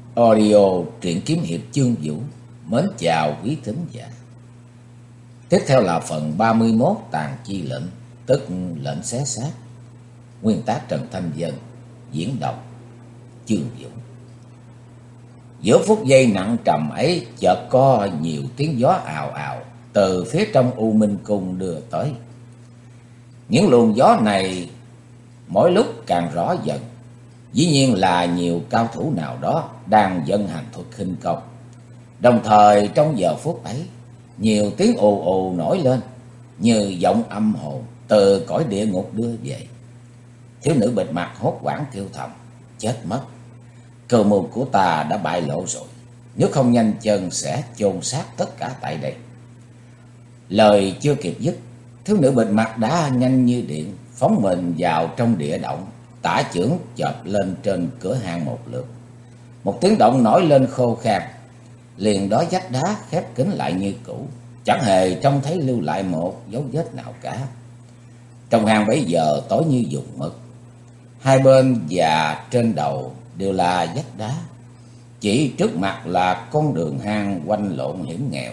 Audio truyện kiếm hiệp Chương Vũ mến chào quý thính giả. Tiếp theo là phần 31 Tàn Chi Lệnh, tức lệnh xé xác. Nguyên tác Trần Thanh Vân, diễn đọc Chương Vũ. Giữa phút giây nặng trầm ấy, chợt có nhiều tiếng gió ào ào từ phía trong U Minh Cung đưa tới. Những luồng gió này mỗi lúc càng rõ dần. Dĩ nhiên là nhiều cao thủ nào đó đang vận hành thuật khinh công. Đồng thời trong giờ phút ấy, nhiều tiếng ù ù nổi lên như giọng âm hồn từ cõi địa ngục đưa về. Thiếu nữ bịt mặt hốt hoảng kêu thầm: chết mất, cơ mưu của ta đã bại lộ rồi, nếu không nhanh chân sẽ chôn xác tất cả tại đây. Lời chưa kịp dứt, thiếu nữ bịt mặt đã nhanh như điện phóng mình vào trong địa động, tả chưởng chộp lên trên cửa hang một lượt. Một tiếng động nổi lên khô khan, liền đó vách đá khép kín lại như cũ, chẳng hề trông thấy lưu lại một dấu vết nào cả. Trong hang bấy giờ tối như vùng mực, hai bên và trên đầu đều là vách đá, chỉ trước mặt là con đường hang quanh lộn hiểm nghèo.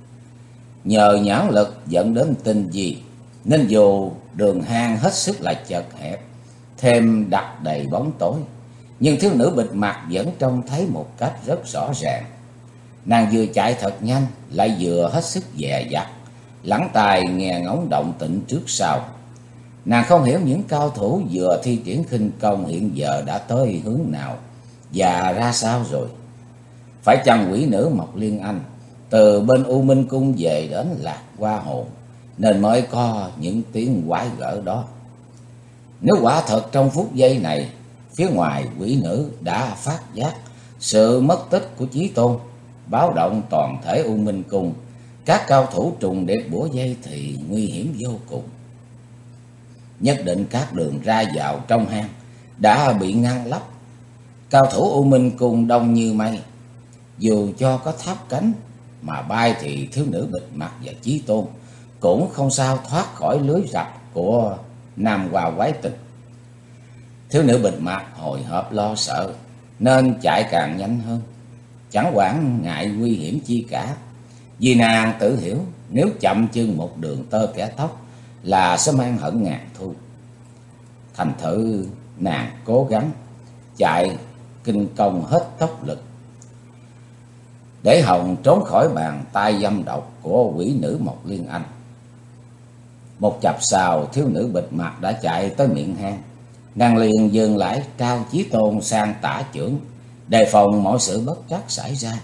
Nhờ nhãn lực dẫn đến tinh vi, nên dù đường hang hết sức là chật hẹp, thêm đặc đầy bóng tối, nhưng thiếu nữ bịt mặt vẫn trông thấy một cách rất rõ ràng. Nàng vừa chạy thật nhanh, lại vừa hết sức dè dặt, lắng tai nghe ngóng động tĩnh trước sau. Nàng không hiểu những cao thủ vừa thi triển khinh công hiện giờ đã tới hướng nào và ra sao rồi. Phải chăng quỷ nữ Mộc Liên Anh từ bên U Minh Cung về đến Lạc Hoa Hồn, nên mới có những tiếng quái gở đó? Nếu quả thật trong phút giây này, phía ngoài quỷ nữ đã phát giác sự mất tích của Chí Tôn, báo động toàn thể U Minh Cung, các cao thủ trùng điệp bủa dây, thì nguy hiểm vô cùng. Nhất định các đường ra vào trong hang đã bị ngăn lấp. Cao thủ U Minh Cung đông như mây, dù cho có tháp cánh mà bay thì thiếu nữ bịt mặt và Chí Tôn cũng không sao thoát khỏi lưới rập của Nam Hoa quái tình. Thiếu nữ bịt mặt hồi hộp lo sợ nên chạy càng nhanh hơn, chẳng quản ngại nguy hiểm chi cả, vì nàng tự hiểu nếu chậm chân một đường tơ kẻ tóc là sẽ mang hận ngàn thu. Thành thử nàng cố gắng chạy kinh công hết tốc lực, để hòng trốn khỏi bàn tay dâm độc của quỷ nữ Mộc Liên Anh. Một chập sau, thiếu nữ bịt mặt đã chạy tới miệng hang. Nàng liền dừng lại, trao Chí Tôn sang tả chưởng, đề phòng mọi sự bất trắc xảy ra.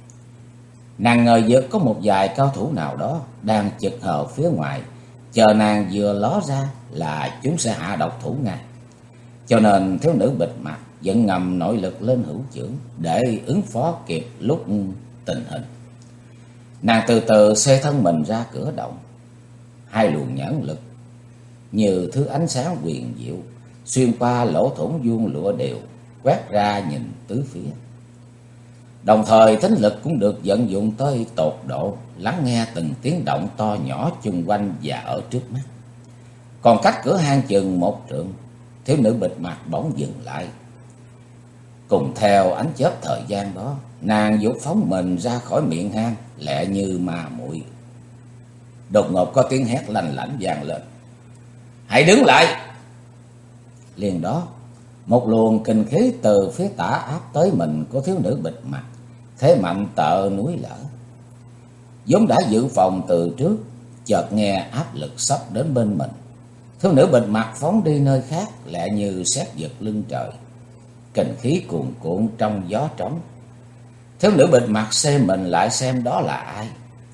Nàng ngờ vực có một vài cao thủ nào đó đang chực hờ phía ngoài, chờ nàng vừa ló ra là chúng sẽ hạ độc thủ ngay. Cho nên thiếu nữ bịt mặt vẫn ngầm nội lực lên hữu chưởng để ứng phó kịp lúc tình hình. Nàng từ từ xê thân mình ra cửa động. Hai luồng nhãn lực như thứ ánh sáng huyền diệu xuyên qua lỗ thủng vuông lụa đều quét ra nhìn tứ phía. Đồng thời thính lực cũng được vận dụng tới tột độ, lắng nghe từng tiếng động to nhỏ chung quanh và ở trước mắt. Còn cách cửa hang chừng một trượng, thiếu nữ bịt mặt bỗng dừng lại. Cùng theo ánh chớp thời gian đó, nàng vụt phóng mình ra khỏi miệng hang, lẹ như ma muội. Đột ngột có tiếng hét lanh lảnh vang lên: hãy đứng lại! Liền đó, một luồng kinh khí từ phía tả áp tới mình của thiếu nữ bịt mặt, thế mạnh tợ núi lở. Vốn đã dự phòng từ trước, chợt nghe áp lực sắp đến bên mình. Thiếu nữ bịt mặt phóng đi nơi khác, lẹ như sét giật lưng trời. Kinh khí cuồn cuộn trong gió trống. Thiếu nữ bịt mặt xê mình lại xem đó là ai.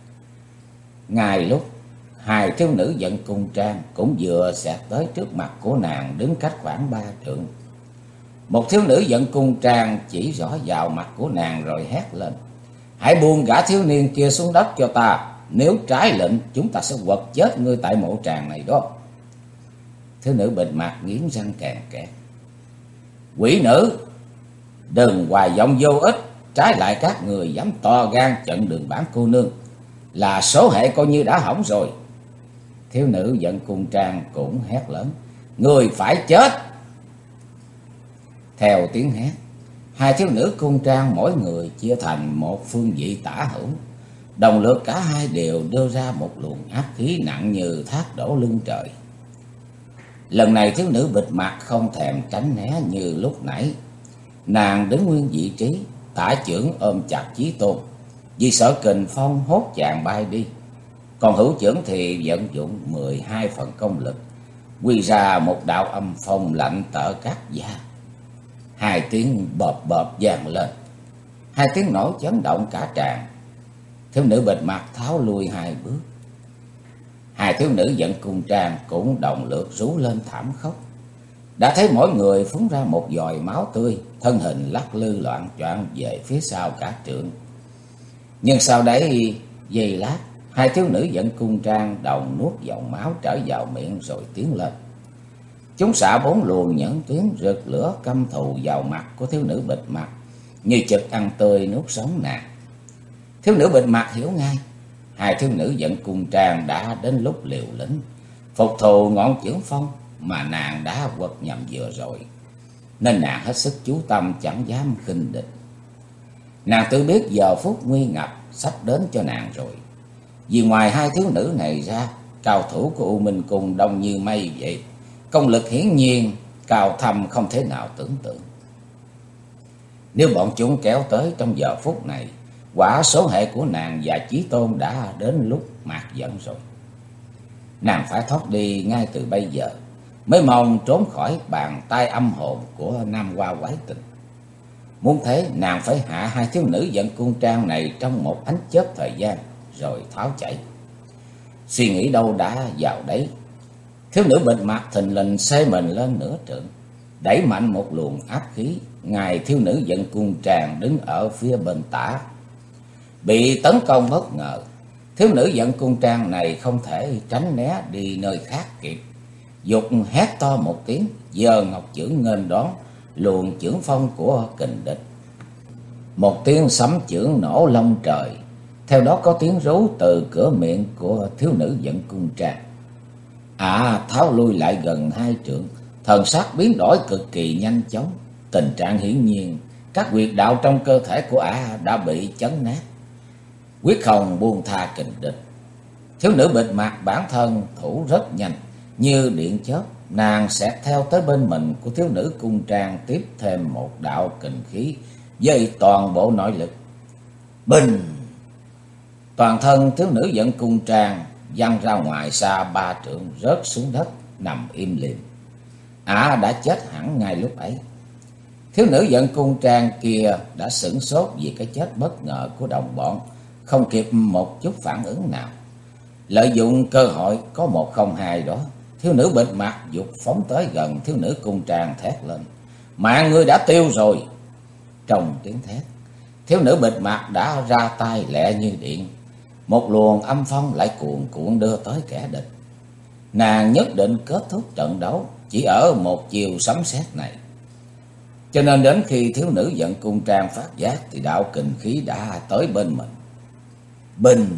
Ngay lúc hai thiếu nữ vận cung trang cũng vừa xẹt tới trước mặt của nàng, đứng cách khoảng 3 trượng. Một thiếu nữ vận cung trang chỉ rõ vào mặt của nàng rồi hét lên: hãy buông gã thiếu niên kia xuống đất cho ta, nếu trái lệnh chúng ta sẽ quật chết ngươi tại mộ tràng này đó. Thiếu nữ bịt mặt nghiến răng kèn kẹt: quỷ nữ, đừng hoài vọng vô ích, trái lại các người dám to gan chặn đường bản cô nương, là số hệ coi như đã hỏng rồi. Thiếu nữ vận cung trang cũng hét lớn: người phải chết! Theo tiếng hét, Hai thiếu nữ cung trang mỗi người chia thành một phương vị tả hữu. Đồng lượt cả hai đều đưa ra một luồng áp khí nặng như thác đổ lưng trời. Lần này thiếu nữ bịt mặt không thèm tránh né như lúc nãy. Nàng đứng nguyên vị trí, tả chưởng ôm chặt Chí Tôn, vì sợ kình phong hốt chàng bay đi. Còn hữu chưởng thì vận dụng 12 phần công lực, quy ra một đạo âm phong lạnh tở cát da. Hai tiếng bợp bợp vang lên, hai tiếng nổ chấn động cả tràng. Thiếu nữ bịt mặt tháo lui hai bước. Hai thiếu nữ dẫn cung trang cũng đồng lượt rú lên thảm khóc. Đã thấy mỗi người phun ra một giòi máu tươi, thân hình lắc lư loạn choạng về phía sau cả trượng. Nhưng sau đấy giây lát, hai thiếu nữ dẫn cung trang đồng nuốt dòng máu trở vào miệng rồi tiến lên. Chúng xả 4 luồng nhẫn tuyến rực lửa căm thù vào mặt của thiếu nữ bịt mặt, như chực ăn tươi nuốt sống nàng. Thiếu nữ bịt mặt hiểu ngay, hai thiếu nữ dẫn cung trang đã đến lúc liều lĩnh phục thù ngọn chưởng phong mà nàng đã quật nhầm vừa rồi, nên nàng hết sức chú tâm chẳng dám khinh địch. Nàng tự biết giờ phút nguy ngập sắp đến cho nàng rồi, vì ngoài hai thiếu nữ này ra, cao thủ của U Minh Cung đông như mây vậy, công lực hiển nhiên cao thâm không thể nào tưởng tượng. Nếu bọn chúng kéo tới trong giờ phút này, quả số hệ của nàng và Chí Tôn đã đến lúc mạt giận rồi. Nàng phải thoát đi ngay từ bây giờ, mới mong trốn khỏi bàn tay âm hồn của Nam Hoa quái tình. Muốn thế, nàng phải hạ hai thiếu nữ dẫn cung trang này trong một ánh chớp thời gian, rồi tháo chạy. Suy nghĩ đâu đã vào đấy, thiếu nữ bịt mặt thình lình xê mình lên nửa trượng, đẩy mạnh một luồng áp khí. Ngài thiếu nữ dẫn cung trang đứng ở phía bên tả, bị tấn công bất ngờ. Thiếu nữ dẫn cung trang này không thể tránh né đi nơi khác kịp, dục hét to một tiếng, giơ ngọc chưởng nghênh đón luồng chưởng phong của kình địch. Một tiếng sấm chưởng nổ long trời, theo đó có tiếng rú từ cửa miệng của thiếu nữ dẫn cung trang. Tháo lui lại gần 2 trượng, thần sắc biến đổi cực kỳ nhanh chóng. Tình trạng hiển nhiên các huyệt đạo trong cơ thể của đã bị chấn nát, quyết không buông tha kình địch. Thiếu nữ bịt mặt bản thân thủ rất nhanh, như điện chớp, nàng sẽ theo tới bên mình của thiếu nữ cung trang, tiếp thêm một đạo kình khí với toàn bộ nội lực. Bình! Toàn thân thiếu nữ dẫn cung trang văng ra ngoài xa 3 trượng, rớt xuống đất nằm im lìm. Đã chết hẳn ngay lúc ấy. Thiếu nữ dẫn cung trang kia đã sửng sốt vì cái chết bất ngờ của đồng bọn, không kịp một chút phản ứng nào. Lợi dụng cơ hội có 1-0-2 đó, thiếu nữ bịt mặt giục phóng tới gần thiếu nữ cung trang thét lên: "Mạng ngươi đã tiêu rồi!" Trong tiếng thét, thiếu nữ bịt mặt đã ra tay lẹ như điện. Một luồng âm phong lại cuồn cuộn đưa tới kẻ địch. Nàng nhất định kết thúc trận đấu chỉ ở một chiều sấm sét này. Cho nên đến khi thiếu nữ dẫn cung trang phát giác thì đạo kình khí đã tới bên mình. Bình!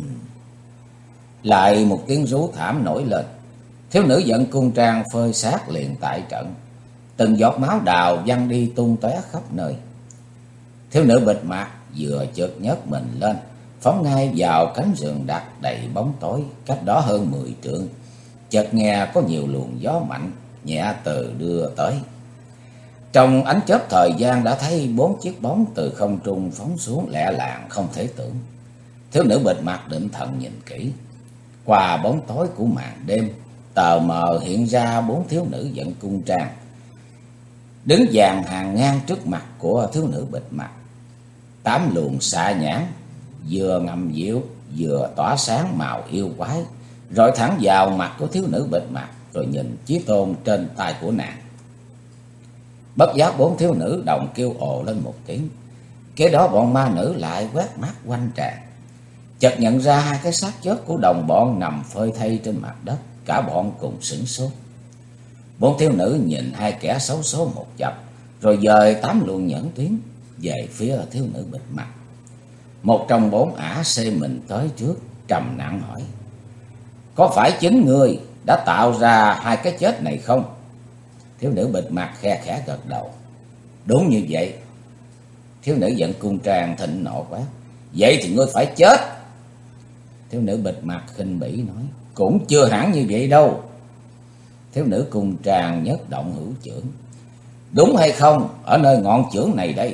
Lại một tiếng rú thảm nổi lên. Thiếu nữ dẫn cung trang phơi xác liền tại trận. Từng giọt máu đào văng đi tung tóe khắp nơi. Thiếu nữ bịt mặt vừa chợt nhấc mình lên, phóng ngay vào cánh rừng đặc đầy bóng tối cách đó hơn 10 trượng. Chợt nghe có nhiều luồng gió mạnh nhẹ từ đưa tới. Trong ánh chớp thời gian đã thấy 4 chiếc bóng từ không trung phóng xuống lẹ làng không thể tưởng. Thiếu nữ bịt mặt định thần nhìn kỹ, qua bóng tối của màn đêm, tờ mờ hiện ra 4 thiếu nữ dẫn cung trang đứng dàn hàng ngang trước mặt của thiếu nữ bịt mặt. 8 luồng xạ nhãn vừa ngầm diệu vừa tỏa sáng màu yêu quái, rọi thẳng vào mặt của thiếu nữ bịt mặt, rồi nhìn Chí Tôn trên tay của nàng. Bất giác 4 thiếu nữ đồng kêu ồ lên một tiếng. Kế đó bọn ma nữ lại quét mắt quanh tràng, chợt nhận ra 2 cái xác chết của đồng bọn nằm phơi thây trên mặt đất. Cả bọn cùng sửng sốt. 4 thiếu nữ nhìn 2 kẻ xấu số một chập, rồi dời 8 luồng nhẫn tuyến về phía thiếu nữ bịt mặt. Một trong 4 ả xê mình tới trước, trầm nặng hỏi: "Có phải chính ngươi đã tạo ra 2 cái chết này không?" Thiếu nữ bịt mặt khe khẽ gật đầu: "Đúng như vậy." Thiếu nữ giận cung trang thịnh nộ quát: Vậy thì ngươi phải chết. Thiếu nữ bịt mặt khinh bỉ nói: Cũng chưa hẳn như vậy đâu. Thiếu nữ cung trang nhất động hữu chưởng: Đúng hay không, ở nơi ngọn chưởng này đây.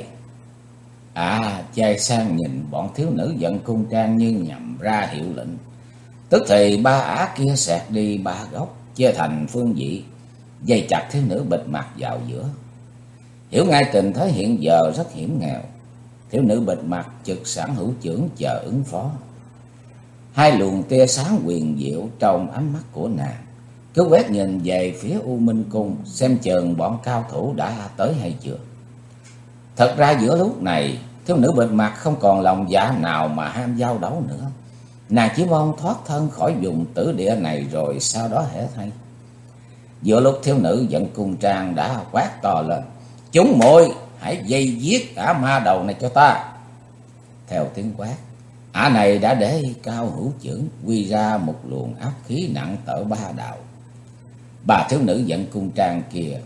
Chai sang nhìn bọn thiếu nữ giận cung trang như nhằm ra hiệu lệnh. Tức thì ba ả kia xẹt đi ba góc, chia thành phương vị, dây chặt thiếu nữ bịt mặt vào giữa. Hiểu ngay tình thế hiện giờ rất hiểm nghèo, thiếu nữ bịt mặt trực sẵn hữu chưởng chờ ứng phó. Hai luồng tia sáng huyền diệu trong ánh mắt của nàng cứ quét nhìn về phía U Minh Cung, xem chừng bọn cao thủ đã tới hay chưa. Thật ra giữa lúc này, thiếu nữ bịt mặt không còn lòng dạ nào mà ham giao đấu nữa. Nàng chỉ mong thoát thân khỏi vùng tử địa này rồi sau đó hễ thay. Giữa lúc thiếu nữ giận cung trang đã quát to lên: Chúng muội hãy dây giết ả ma đầu này cho ta. Theo tiếng quát, ả này đã để cao hữu chưởng, quy ra một luồng áp khí nặng tở ba đạo. Bà thiếu nữ giận cung trang kia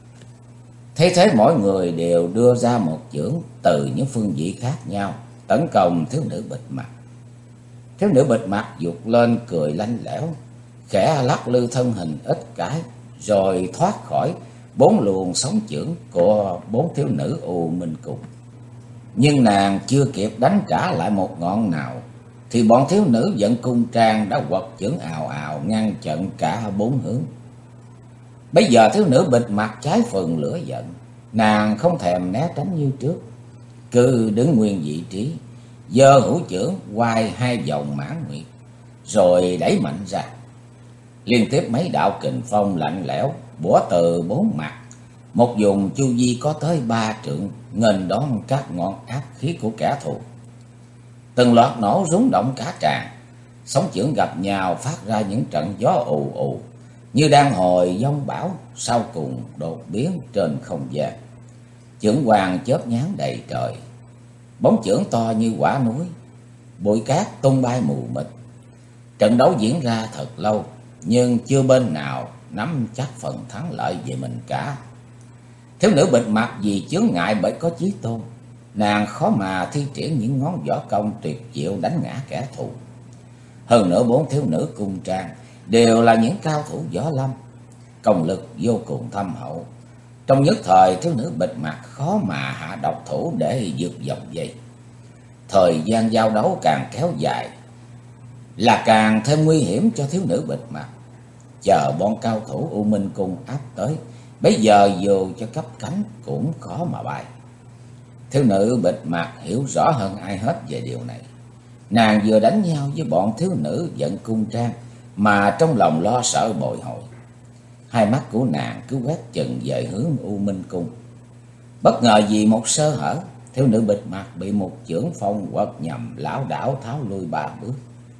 thấy thế, mỗi người đều đưa ra một chưởng từ những phương vị khác nhau tấn công thiếu nữ bịt mặt. Thiếu nữ bịt mặt giục lên cười lanh lẽo, khẽ lắc lư thân hình ít cái, rồi thoát khỏi bốn luồng sóng chưởng của bốn thiếu nữ U Minh Cung. Nhưng nàng chưa kịp đánh trả lại một ngọn nào, thì bọn thiếu nữ giận cung trang đã quật chưởng ào ào ngăn chặn cả bốn hướng. Bây giờ thiếu nữ bịt mặt cháy phần lửa giận, nàng không thèm né tránh như trước, cứ đứng nguyên vị trí, giơ hữu chưởng quay hai vòng mãn nguyệt, rồi đẩy mạnh ra. Liên tiếp mấy đạo kình phong lạnh lẽo bủa từ bốn mặt, một vùng chu vi có tới 3 trượng, nghênh đón các ngọn áp khí của kẻ thù. Từng loạt nổ rung động cả tràng, sóng chưởng gặp nhau phát ra những trận gió ù ù, như đang hồi giông bão, sau cùng đột biến trên không gian. Chưởng quang chớp nhoáng đầy trời, bóng chưởng to như quả núi, bụi cát tung bay mù mịt. Trận đấu diễn ra thật lâu, nhưng chưa bên nào nắm chắc phần thắng lợi về mình cả. Thiếu nữ bịt mặt vì chướng ngại bởi có chí tôn, nàng khó mà thi triển những ngón võ công tuyệt diệu đánh ngã kẻ thù. Hơn nữa bốn thiếu nữ cung trang đều là những cao thủ võ lâm, công lực vô cùng thâm hậu. Trong nhất thời, thiếu nữ bịt mặt khó mà hạ độc thủ để vượt vòng dây. Thời gian giao đấu càng kéo dài là càng thêm nguy hiểm cho thiếu nữ bịt mặt. Chờ bọn cao thủ U Minh Cung áp tới, bây giờ dù cho cấp cánh cũng khó mà bay. Thiếu nữ bịt mặt hiểu rõ hơn ai hết về điều này. Nàng vừa đánh nhau với bọn thiếu nữ giận cung trang mà trong lòng lo sợ bồi hồi. Hai mắt của nàng cứ quét chừng về hướng U Minh Cung. Bất ngờ vì một sơ hở, thiếu nữ bịt mặt bị một chưởng phong quật nhầm, lảo đảo tháo lui 3 bước.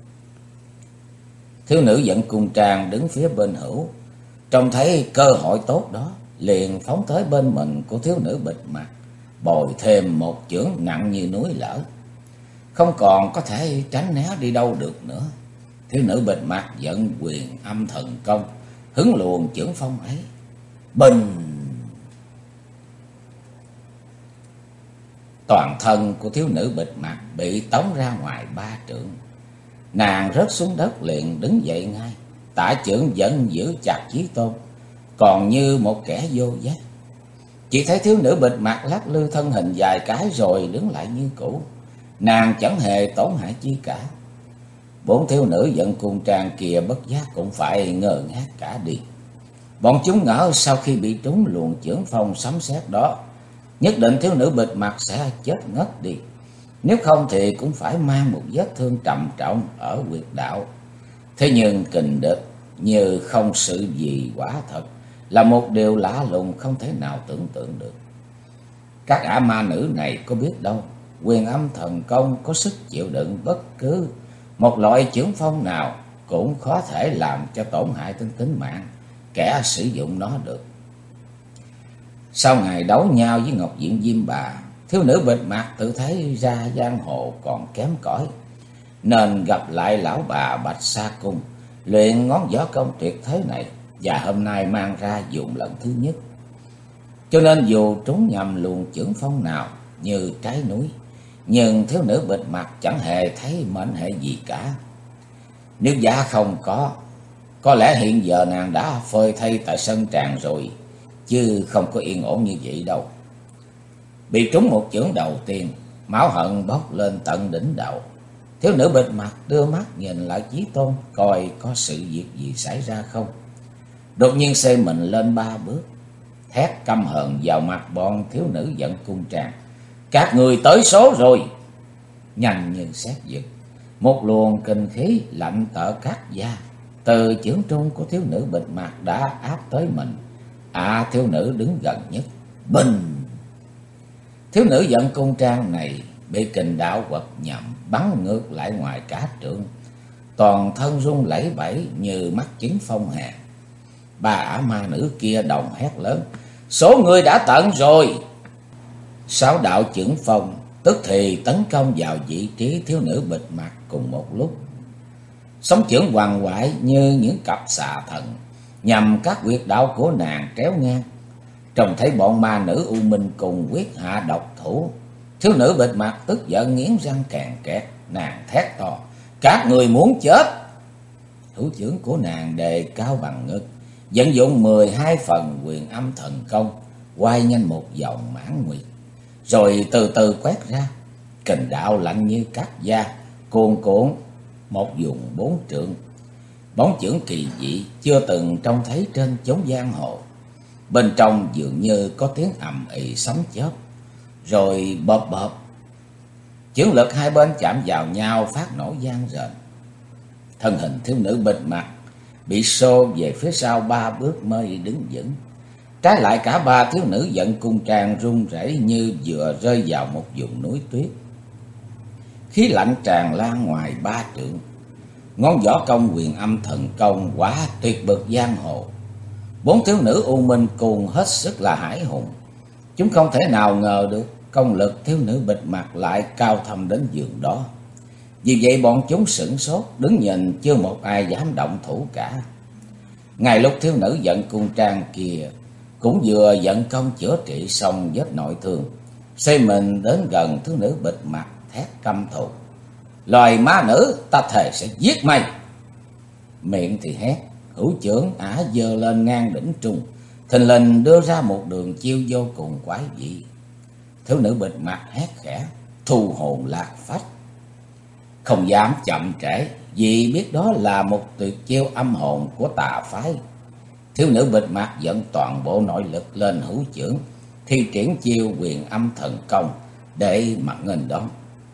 Thiếu nữ giận cung trang đứng phía bên hữu, trông thấy cơ hội tốt đó, liền phóng tới bên mình của thiếu nữ bịt mặt, bồi thêm một chưởng nặng như núi lở. Không còn có thể tránh né đi đâu được nữa. Thiếu nữ bịt mặt vận quyền âm thần công, hứng luồng chưởng phong ấy. Bình! Toàn thân của thiếu nữ bịt mặt bị tống ra ngoài 3 trượng. Nàng rớt xuống đất liền đứng dậy ngay. Tả chưởng vẫn giữ chặt chí tôn, còn như một kẻ vô giác. Chỉ thấy thiếu nữ bịt mặt lắc lư thân hình vài cái rồi đứng lại như cũ. Nàng chẳng hề tổn hại chi cả. Bốn thiếu nữ giận cung trang kia bất giác cũng phải ngơ ngác cả đi. Bọn chúng ngỡ sau khi bị trúng luồng chưởng phong sấm sét đó, nhất định thiếu nữ bịt mặt sẽ chết ngất đi. Nếu không thì cũng phải mang một vết thương trầm trọng ở huyệt đạo. Thế nhưng kình địch như không sự gì quả thật là một điều lạ lùng không thể nào tưởng tượng được. Các ả ma nữ này có biết đâu, quyền âm thần công có sức chịu đựng bất cứ một loại chưởng phong nào, cũng khó thể làm cho tổn hại đến tính mạng kẻ sử dụng nó được. Sau ngày đấu nhau với Ngọc Diện Diêm Bà, thiếu nữ bịt mặt tự thấy ra giang hồ còn kém cỏi, nên gặp lại lão bà Bạch Sa Cung, luyện ngón võ công tuyệt thế này, và hôm nay mang ra dùng lần thứ nhất. Cho nên dù trúng nhầm luồng chưởng phong nào, như trái núi. Nhưng thiếu nữ bịt mặt chẳng hề thấy mệnh hệ gì cả. Nếu giá không có lẽ hiện giờ nàng đã phơi thây tại sân tràng rồi, chứ không có yên ổn như vậy đâu. Bị trúng một chưởng đầu tiên, máu hận bốc lên tận đỉnh đầu. Thiếu nữ bịt mặt đưa mắt nhìn lại Chí Tôn, coi có sự việc gì xảy ra không. Đột nhiên xoay mình lên 3 bước, thét căm hờn vào mặt bọn thiếu nữ giận cung tràng: "Các người tới số rồi!" Nhanh như sét giật, một luồng kinh khí lạnh tở cắt da từ chưởng trung của thiếu nữ bịt mặt đã áp tới mình. Thiếu nữ đứng gần nhất, bình. Thiếu nữ giận cung trang này bị kình đạo quật nhậm bắn ngược lại ngoài cả trượng, toàn thân run lẩy bẩy như mắc chứng phong hàn. Ba ả ma nữ kia đồng hét lớn: "Số người đã tận rồi!" 6 đạo chưởng phong tức thì tấn công vào vị trí thiếu nữ bịt mặt cùng một lúc. Sóng chưởng hoàng hoại như những cặp xà thần nhằm các huyệt đạo của nàng kéo ngang. Trông thấy bọn ma nữ U Minh cùng quyết hạ độc thủ, thiếu nữ bịt mặt tức giận nghiến răng kèn kẹt, nàng thét to: "Các người muốn chết!" Thủ chưởng của nàng đề cao bằng ngực, vận dụng 12 phần Huyền Âm Thần Công, quay nhanh một vòng mãn nguyệt, rồi từ từ quét ra. Kình đạo lạnh như cắt da, cuồn cuộn một vùng 4 trượng. Bóng chưởng kỳ dị chưa từng trông thấy trên chốn giang hồ. Bên trong dường như có tiếng ầm ĩ sấm chớp, rồi bợp bợp. Chưởng lực hai bên chạm vào nhau phát nổ vang rền. Thân hình thiếu nữ bịt mặt bị xô về phía sau 3 bước mới đứng vững. Trái lại cả 3 thiếu nữ giận cung trang run rẩy như vừa rơi vào một vùng núi tuyết. Khí lạnh tràn lan ngoài 3 trượng. Ngón võ công Huyền Âm Thần Công quá tuyệt bậc giang hồ. 4 thiếu nữ U Minh cùng hết sức là hải hùng. Chúng không thể nào ngờ được công lực thiếu nữ bịt mặt lại cao thâm đến giường đó. Vì vậy bọn chúng sửng sốt, đứng nhìn chưa một ai dám động thủ cả. Ngay lúc thiếu nữ giận cung trang kia cũng vừa vận công chữa trị xong vết nội thương, xoay mình đến gần thiếu nữ bịt mặt thét căm thù: "Loài ma nữ, ta thề sẽ giết mày!" Miệng thì hét, hữu chưởng ả giơ lên ngang đỉnh trung, thình lình đưa ra một đường chiêu vô cùng quái dị. Thiếu nữ bịt mặt hét khẽ: "Thu hồn lạc phách!" Không dám chậm trễ, vì biết đó là một tuyệt chiêu âm hồn của tà phái. Thiếu nữ bịt mặt dẫn toàn bộ nội lực lên hữu chưởng, thi triển chiêu Huyền Âm Thần Công để mà nghênh đón.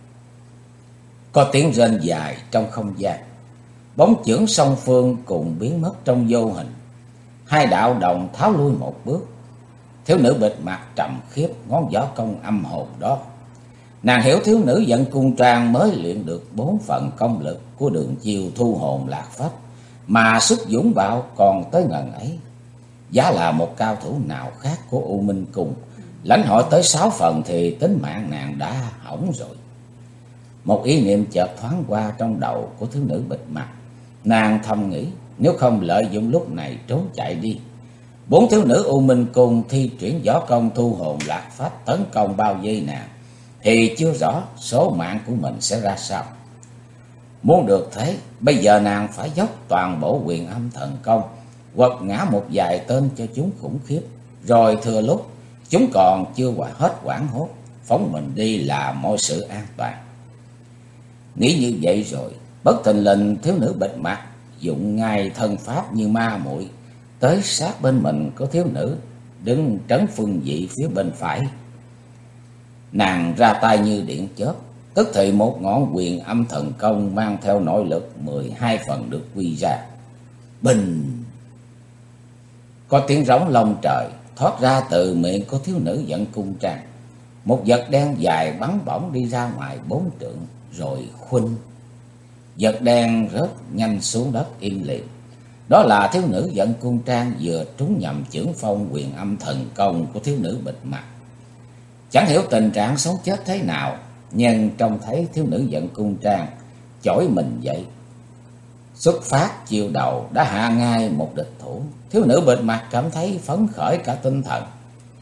Có tiếng rên dài trong không gian, bóng chưởng song phương cùng biến mất trong vô hình. Hai đạo đồng tháo lui một bước. Thiếu nữ bịt mặt trầm khiếp ngón võ công âm hồn đó. Nàng hiểu thiếu nữ giận cung trang mới luyện được 4 phần công lực của đường chiêu thu hồn lạc phách, mà sức dũng bạo còn tới ngần ấy. Giá là một cao thủ nào khác của U Minh Cung lãnh hội tới 6 phần thì tính mạng nàng đã hỏng rồi. Một ý niệm chợt thoáng qua trong đầu của thiếu nữ bịt mặt. Nàng thầm nghĩ, nếu không lợi dụng lúc này trốn chạy đi, 4 thiếu nữ U Minh Cung thi triển võ công thu hồn lạc phách tấn công bao vây nàng, thì chưa rõ số mạng của mình sẽ ra sao. Muốn được thế, bây giờ nàng phải dốc toàn bộ Huyền Âm Thần Công, quật ngã một vài tên cho chúng khủng khiếp, rồi thừa lúc chúng còn chưa hết hoảng hốt, phóng mình đi là mọi sự an toàn. Nghĩ như vậy rồi, bất thình lình thiếu nữ bịt mặt dụng ngay thân pháp như ma muội tới sát bên mình có thiếu nữ đứng trấn phương vị phía bên phải. Nàng ra tay như điện chớp, tức thì một ngọn Huyền Âm Thần Công mang theo nội lực 12 phần được quy ra. Bình! Có tiếng rống long trời thoát ra từ miệng của thiếu nữ giận cung trang. Một vật đen dài bắn bổng đi ra ngoài 4 trượng, rồi khuynh. Vật đen rớt nhanh xuống đất im lìm. Đó là thiếu nữ giận cung trang vừa trúng nhầm chưởng phong Huyền Âm Thần Công của thiếu nữ bịt mặt. Chẳng hiểu tình trạng sống chết thế nào, nhưng trông thấy thiếu nữ giận cung trang chổi mình dậy, xuất phát chiêu đầu đã hạ ngay một địch thủ. Thiếu nữ bịt mặt cảm thấy phấn khởi cả tinh thần.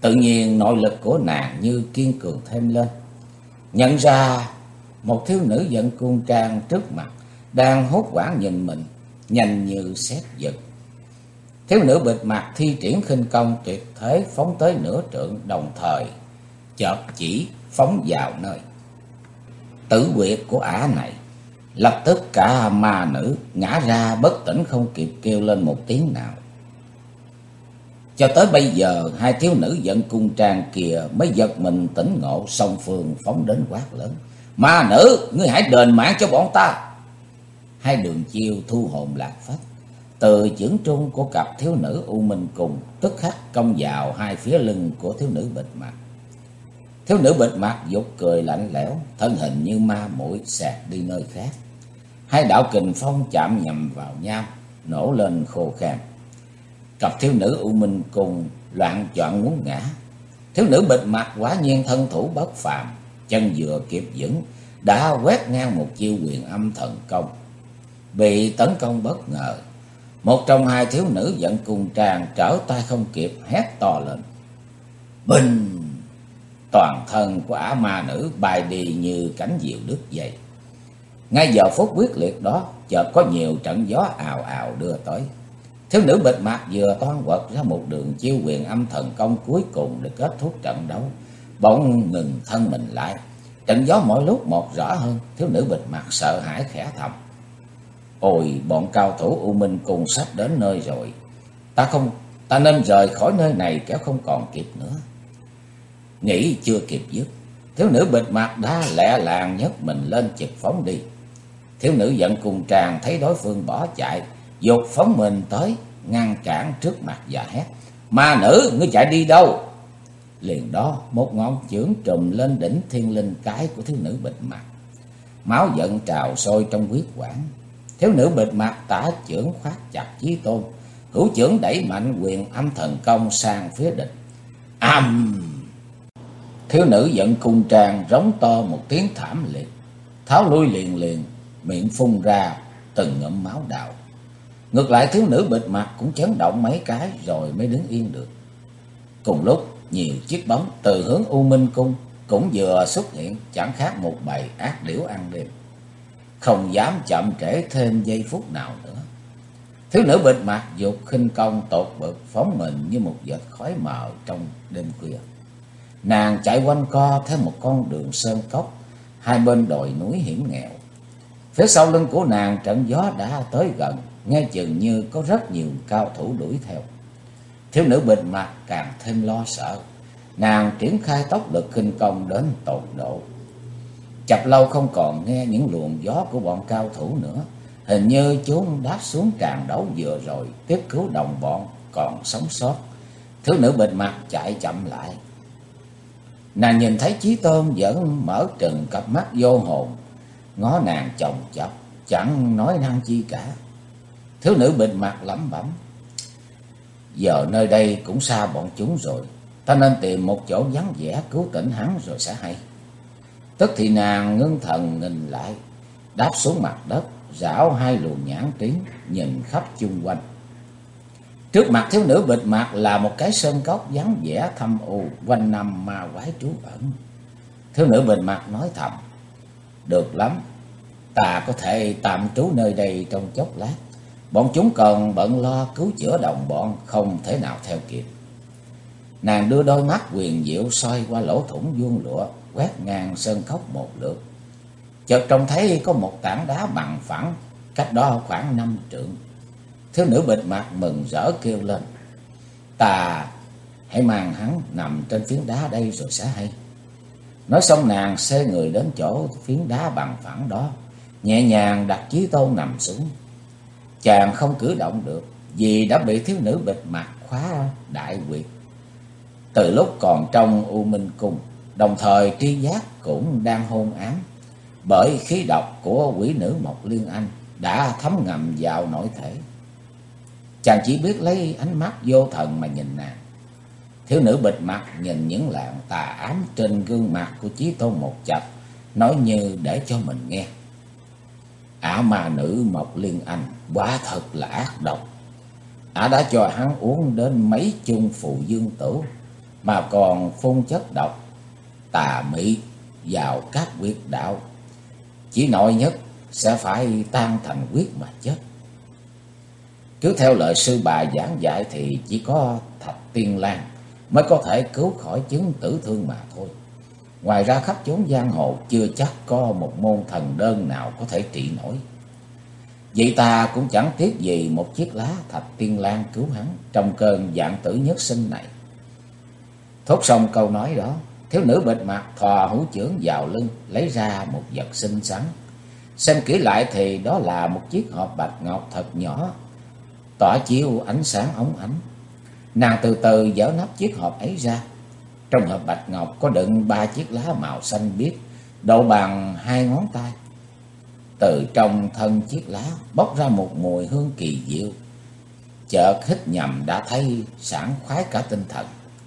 Tự nhiên nội lực của nàng như kiên cường thêm lên. Nhận ra một thiếu nữ dẫn cung trang trước mặt đang hốt hoảng nhìn mình, nhanh như sét giật. Thiếu nữ bịt mặt thi triển khinh công tuyệt thế phóng tới nửa trượng, đồng thời chợt chỉ phóng vào nơi tử huyệt của ả này. Lập tức cả ma nữ ngã ra bất tỉnh, không kịp kêu lên một tiếng nào. Cho tới bây giờ hai thiếu nữ dẫn cung trang kia mới giật mình tỉnh ngộ, song phương phóng đến quát lớn: "Ma nữ, ngươi hãy đền mạng cho bọn ta!" Hai đường chiêu thu hồn lạc phách từ chưởng trung của cặp thiếu nữ U Minh Cung tức khắc công vào hai phía lưng của thiếu nữ bịt mặt. Thiếu nữ bịt mặt giục cười lạnh lẽo, thân hình như ma muội xẹt đi nơi khác. Hai đạo kình phong chạm nhầm vào nhau, nổ lên khô khan. Cặp thiếu nữ U Minh Cung loạn choạng muốn ngã. Thiếu nữ bịt mặt quả nhiên thân thủ bất phàm, chân vừa kịp vững đã quét ngang một chiêu Huyền Âm Thần Công. Bị tấn công bất ngờ, một trong hai thiếu nữ dẫn cung trang trở tay không kịp, hét to lên: "Bình!" Toàn thân của ả ma nữ bay đi như cánh diều đứt dây. Ngay giờ phút quyết liệt đó, chợt có nhiều trận gió ào ào đưa tới. Thiếu nữ bịt mặt vừa toan quật ra một đường chiêu Huyền Âm Thần Công cuối cùng để kết thúc trận đấu, bỗng ngừng thân mình lại. Trận gió mỗi lúc một rõ hơn, thiếu nữ bịt mặt sợ hãi khẽ thầm: "Ôi, bọn cao thủ U Minh Cung sắp đến nơi rồi. Ta nên rời khỏi nơi này kéo không còn kịp nữa." Nghĩ chưa kịp dứt, thiếu nữ bịt mặt đã lẹ làng nhấc mình lên chực phóng đi. Thiếu nữ dẫn cung trang thấy đối phương bỏ chạy, giục phóng mình tới ngăn cản trước mặt và hét: "Ma nữ, ngươi chạy đi đâu?" Liền đó một ngọn chưởng trùm lên đỉnh thiên linh cái của thiếu nữ bịt mặt. Máu giận trào sôi trong huyết quản. Thiếu nữ bịt mặt tả chưởng khoát chặt Chí Tôn, hữu chưởng đẩy mạnh Huyền Âm Thần Công sang phía địch. Ầm! Thiếu nữ dẫn cung trang rống to một tiếng thảm liệt, tháo lui liền liền, miệng phun ra từng ngụm máu đào. Ngược lại thiếu nữ bịt mặt cũng chấn động mấy cái rồi mới đứng yên được. Cùng lúc nhiều chiếc bóng từ hướng U Minh Cung cũng vừa xuất hiện, chẳng khác một bầy ác điểu ăn đêm, không dám chậm trễ thêm giây phút nào nữa. Thiếu nữ bịt mặt giục khinh công tột bực, phóng mình như một vệt khói mờ trong đêm khuya. Nàng chạy quanh co theo một con đường sơn cốc, hai bên đồi núi hiểm nghèo. Phía sau lưng của nàng trận gió đã tới gần, nghe chừng như có rất nhiều cao thủ đuổi theo. Thiếu nữ bịt mặt càng thêm lo sợ, nàng triển khai tốc lực khinh công đến tột độ. Chập lâu không còn nghe những luồng gió của bọn cao thủ nữa, hình như chúng đáp xuống tràn đấu vừa rồi tiếp cứu đồng bọn còn sống sót. Thiếu nữ bịt mặt chạy chậm lại. Nàng nhìn thấy Chí Tôn vẫn mở trừng cặp mắt vô hồn, ngó nàng chòng chọc, chẳng nói năng chi cả. Thiếu nữ bịt mặt lẩm bẩm: "Giờ nơi đây cũng xa bọn chúng rồi, ta nên tìm một chỗ vắng vẻ cứu tỉnh hắn rồi sẽ hay." Tức thì nàng ngưng thần nhìn lại, đáp xuống mặt đất, rảo hai luồng nhãn tuyến nhìn khắp chung quanh. Trước mặt thiếu nữ bịt mặt là một cái sơn cốc vắng vẻ thâm u, quanh năm ma quái trú ẩn. Thiếu nữ bịt mặt nói thầm: "Được lắm, ta có thể tạm trú nơi đây trong chốc lát. Bọn chúng còn bận lo cứu chữa đồng bọn, không thể nào theo kịp." Nàng đưa đôi mắt huyền diệu soi qua lỗ thủng vuông lụa, quét ngang sơn cốc một lượt. Chợt trông thấy có một tảng đá bằng phẳng, cách đó khoảng 5 trượng. Thiếu nữ bịt mặt mừng rỡ kêu lên: "Ta hãy mang hắn nằm trên phiến đá đây rồi sẽ hay." Nói xong nàng xê người đến chỗ phiến đá bằng phẳng đó, nhẹ nhàng đặt Chí Tôn nằm xuống. Chàng không cử động được vì đã bị thiếu nữ bịt mặt khóa đại huyệt. Từ lúc còn trong U Minh Cung, đồng thời tri giác cũng đang hôn ám, bởi khí độc của quỷ nữ Mộc Liên Anh đã thấm ngầm vào nội thể. Chàng chỉ biết lấy ánh mắt vô thần mà nhìn nàng. Thiếu nữ bịt mặt nhìn những làn tà ám trên gương mặt của Chí Tôn một chập, nói như để cho mình nghe: "Ả ma nữ Mộc Liên Anh quả thật là ác độc. Ả đã cho hắn uống đến mấy chung phụ dương tửu, mà còn phun chất độc tà mị vào các huyệt đạo, chỉ nội nhất sẽ phải tan thành huyết mà chết. Cứ theo lời sư bà giảng dạy thì chỉ có Thạch Tiên Lang mới có thể cứu khỏi chứng tử thương mà thôi. Ngoài ra khắp chốn giang hồ chưa chắc có một môn thần đơn nào có thể trị nổi. Vậy ta cũng chẳng tiếc gì một chiếc lá Thạch Tiên Lang cứu hắn trong cơn vạn tử nhất sinh này. Thốt xong câu nói đó, thiếu nữ bịt mặt thò hữu chưởng vào lưng, lấy ra một vật xinh xắn. Xem kỹ lại thì đó là một chiếc hộp bạch ngọc thật nhỏ, tỏa chiếu ánh sáng óng ánh. Nàng từ từ giở nắp chiếc hộp ấy ra. Trong hộp bạch ngọc có đựng 3 chiếc lá màu xanh biếc, độ bằng 2 ngón tay. Từ trong thân chiếc lá bốc ra một mùi hương kỳ diệu. Chợt hít nhầm đã thấy sảng khoái cả tinh thần.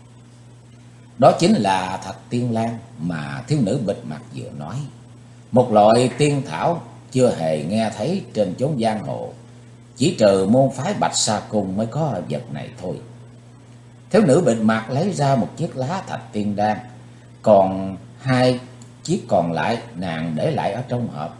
Đó chính là Thạch Tiên Lang mà thiếu nữ bịt mặt vừa nói. Một loại tiên thảo chưa hề nghe thấy trên chốn giang hồ, chỉ trừ môn phái Bạch Sa Cung mới có vật này thôi. Thiếu nữ bịt mặt lấy ra một chiếc lá Thạch Tiên Đan, còn 2 chiếc còn lại nàng để lại ở trong hộp.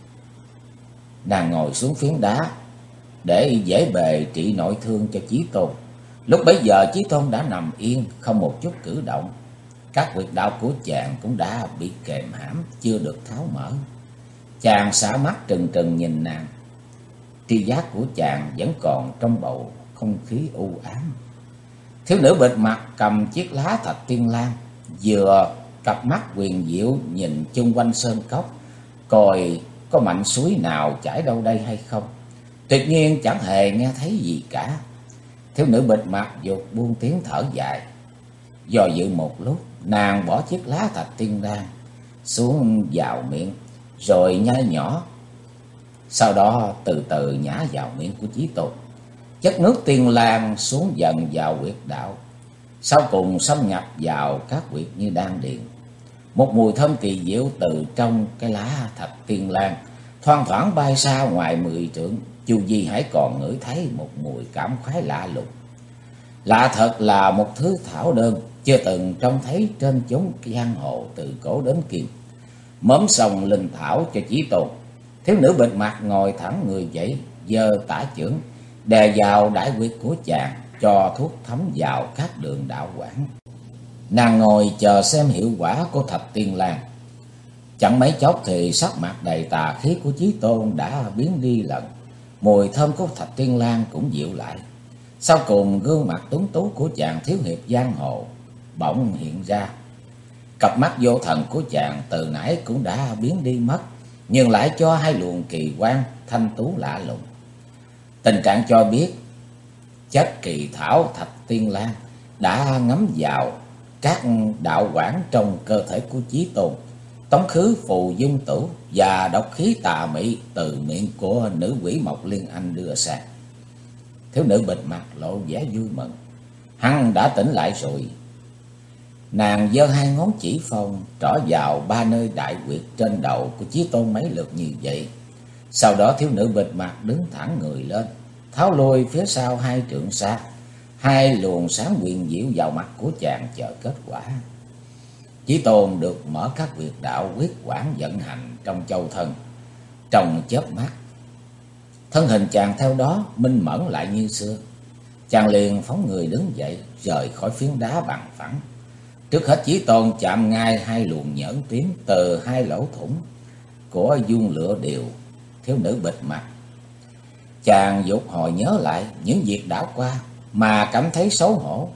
Nàng ngồi xuống phiến đá để dễ bề trị nội thương cho Chí Tôn. Lúc bấy giờ Chí Tôn đã nằm yên, không một chút cử động. Các huyệt đạo của chàng cũng đã bị kềm hãm, chưa được tháo mở. Chàng xả mắt trừng trừng nhìn nàng. Tri giác của chàng vẫn còn trong bầu không khí u ám. Thiếu nữ bịt mặt cầm chiếc lá Thạch Tiên Lang, vừa cặp mắt huyền diệu nhìn chung quanh sơn cốc, coi có mạch suối nào chảy đâu đây hay không. Tuyệt nhiên chẳng hề nghe thấy gì cả. Thiếu nữ bịt mặt vụt buông tiếng thở dài. Do dự một lúc, nàng bỏ chiếc lá Thạch Tiên Đan xuống vào miệng, rồi nhai nhỏ. Sau đó từ từ nhả vào miệng của Chí Tôn. Chất nước tiên lan xuống dần vào huyệt đạo, sau cùng xâm nhập vào các huyệt như đan điền. Một mùi thơm kỳ diệu từ trong cái lá Thạch Tiên Lan thoang thoảng bay xa ngoài 10 trượng. Chu Di hãy còn ngửi thấy một mùi cảm khoái lạ lùng. Lạ thật là một thứ thảo đơn chưa từng trông thấy trên chốn giang hồ từ cổ đến kim. Mớm xong linh thảo cho Chí Tôn, thiếu nữ bịt mặt ngồi thẳng người dậy, giơ tả chưởng đè vào đại huyệt của chàng, cho thuốc thấm vào các đường đạo quản. Nàng ngồi chờ xem hiệu quả của Thạch Tiên Lang. Chẳng mấy chốc thì sắc mặt đầy tà khí của Chí Tôn đã biến đi lần. Mùi thơm của Thạch Tiên Lang cũng dịu lại. Sau cùng gương mặt tuấn tú của chàng thiếu hiệp giang hồ bỗng hiện ra. Cặp mắt vô thần của chàng từ nãy cũng đã biến đi mất, nhưng lại cho hai luồng kỳ quang thanh tú lạ lùng. Tình trạng cho biết chất kỳ thảo Thạch Tiên Lang đã ngấm vào các đạo quản trong cơ thể của Chí Tôn, tống khứ phù dung tử và độc khí tà mị từ miệng của nữ quỷ Mộc Liên Anh đưa sang. Thiếu nữ bịt mặt lộ vẻ vui mừng. Hắn đã tỉnh lại rồi. Nàng giơ 2 ngón chỉ phong trỏ vào 3 nơi đại huyệt trên đầu của Chí Tôn mấy lượt như vậy. Sau đó thiếu nữ bịt mặt đứng thẳng người lên, tháo lùi phía sau 2 trượng xa. 2 luồng sáng huyền diệu vào mặt của chàng chờ kết quả. Chí Tôn được mở các huyệt đạo huyết quản vận hành trong châu thân. Trong chớp mắt, thân hình chàng theo đó minh mẫn lại như xưa. Chàng liền phóng người đứng dậy, rời khỏi phiến đá bằng phẳng. Trước hết Chí Tôn chạm ngay 2 luồng nhẫn tím từ 2 lỗ thủng của vuông lửa điều thiếu nữ bịt mặt. Chàng vụt hồi nhớ lại những việc đã qua mà cảm thấy xấu hổ,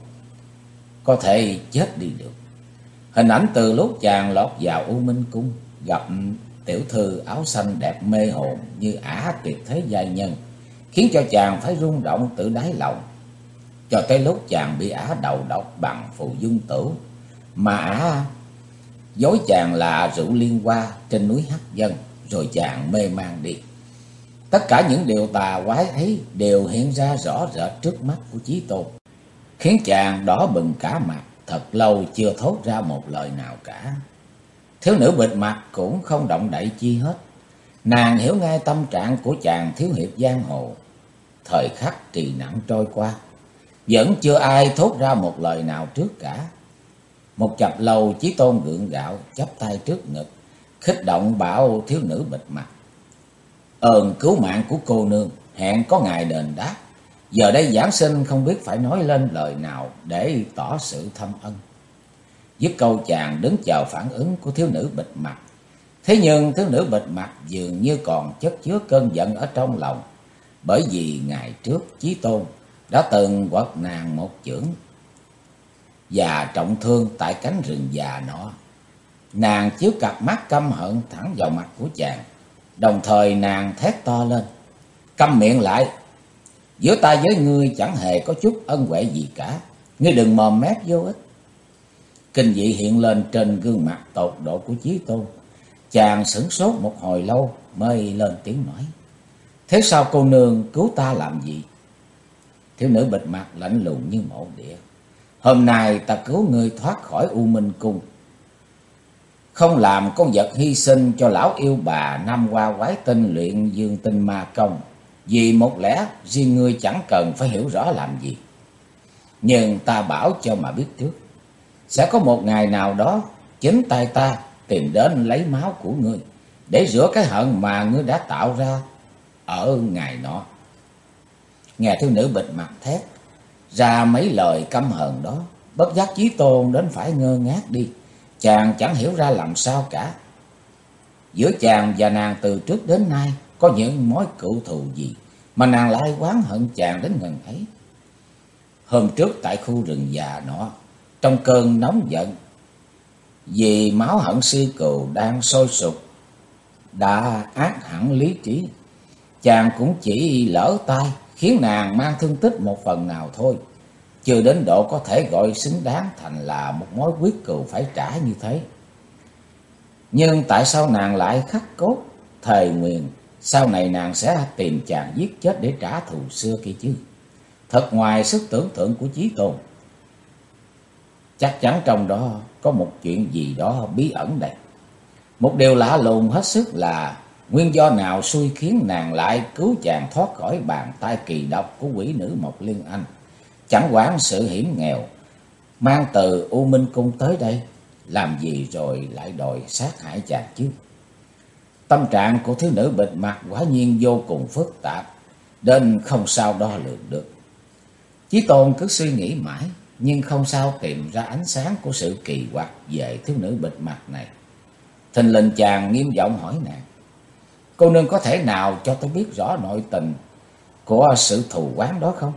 có thể chết đi được. Hình ảnh từ lúc chàng lọt vào U Minh Cung, gặp tiểu thư áo xanh đẹp mê hồn như ả tuyệt thế giai nhân, khiến cho chàng phải rung động từ đáy lòng. Cho tới lúc chàng bị ả đầu độc bằng phù dung tử, mà ả dối chàng là rượu liên hoa trên núi Hắc Dân, rồi chàng mê man đi. Tất cả những điều tà quái ấy đều hiện ra rõ rệt trước mắt của Chí Tôn, khiến chàng đỏ bừng cả mặt, thật lâu chưa thốt ra một lời nào cả. Thiếu nữ bịt mặt cũng không động đậy chi hết. Nàng hiểu ngay tâm trạng của chàng thiếu hiệp giang hồ. Thời khắc trì nặng trôi qua, vẫn chưa ai thốt ra một lời nào trước cả. Một chập lâu Chí Tôn gượng gạo chắp tay trước ngực, khích động bảo thiếu nữ bịt mặt: ơn cứu mạng của cô nương hẹn có ngày đền đáp. Giờ đây giảng sinh không biết phải nói lên lời nào để tỏ sự thâm ân. Dứt câu chàng đứng chờ phản ứng của thiếu nữ bịt mặt. Thế nhưng thiếu nữ bịt mặt dường như còn chất chứa cơn giận ở trong lòng, bởi vì ngày trước Chí Tôn đã từng quật nàng một chưởng và trọng thương tại cánh rừng già nọ. Nàng chiếu cặp mắt căm hận thẳng vào mặt của chàng, đồng thời nàng thét to lên: câm miệng lại! Giữa ta với ngươi chẳng hề có chút ân huệ gì cả, ngươi đừng mồm mép vô ích. Kinh dị hiện lên trên gương mặt tột độ của Chí Tôn. Chàng sửng sốt một hồi lâu mới lên tiếng nói: thế sao cô nương cứu ta làm gì? Thiếu nữ bịt mặt lạnh lùng như mộ địa: hôm nay ta cứu ngươi thoát khỏi U Minh Cung, không làm con vật hy sinh cho lão yêu bà năm qua quái tinh luyện dương tinh ma công, vì một lẽ riêng ngươi chẳng cần phải hiểu rõ làm gì. Nhưng ta bảo cho mà biết trước, sẽ có một ngày nào đó chính tay ta tìm đến lấy máu của ngươi để rửa cái hận mà ngươi đã tạo ra ở ngày nọ. Nghe thiếu nữ bịt mặt thét ra mấy lời căm hờn đó, bất giác Chí Tôn đến phải ngơ ngác đi. Chàng chẳng hiểu ra làm sao cả. Giữa chàng và nàng từ trước đến nay có những mối cựu thù gì mà nàng lại oán hận chàng đến ngần ấy? Hôm trước tại khu rừng già nọ, trong cơn nóng giận vì máu hận sư cừu đang sôi sục đã ác hẳn lý trí, chàng cũng chỉ lỡ tay khiến nàng mang thương tích một phần nào thôi, chưa đến độ có thể gọi xứng đáng thành là một mối quyết cừu phải trả như thế. Nhưng tại sao nàng lại khắc cốt thề nguyền sau này nàng sẽ tìm chàng giết chết để trả thù xưa kia chứ? Thật ngoài sức tưởng tượng của Chí Tôn. Chắc chắn trong đó có một chuyện gì đó bí ẩn đây. Một điều lạ lùng hết sức là nguyên do nào xui khiến nàng lại cứu chàng thoát khỏi bàn tay kỳ độc của quỷ nữ Mộc Liên Anh, chẳng quản sự hiểm nghèo, mang từ U Minh Cung tới đây, làm gì rồi lại đòi sát hại chàng chứ? Tâm trạng của thiếu nữ bịt mặt quả nhiên vô cùng phức tạp, đến không sao đo lường được. Chí Tôn cứ suy nghĩ mãi, nhưng không sao tìm ra ánh sáng của sự kỳ quặc về thiếu nữ bịt mặt này. Thình lình chàng nghiêm giọng hỏi nàng: cô nương có thể nào cho tôi biết rõ nội tình của sự thù oán đó không?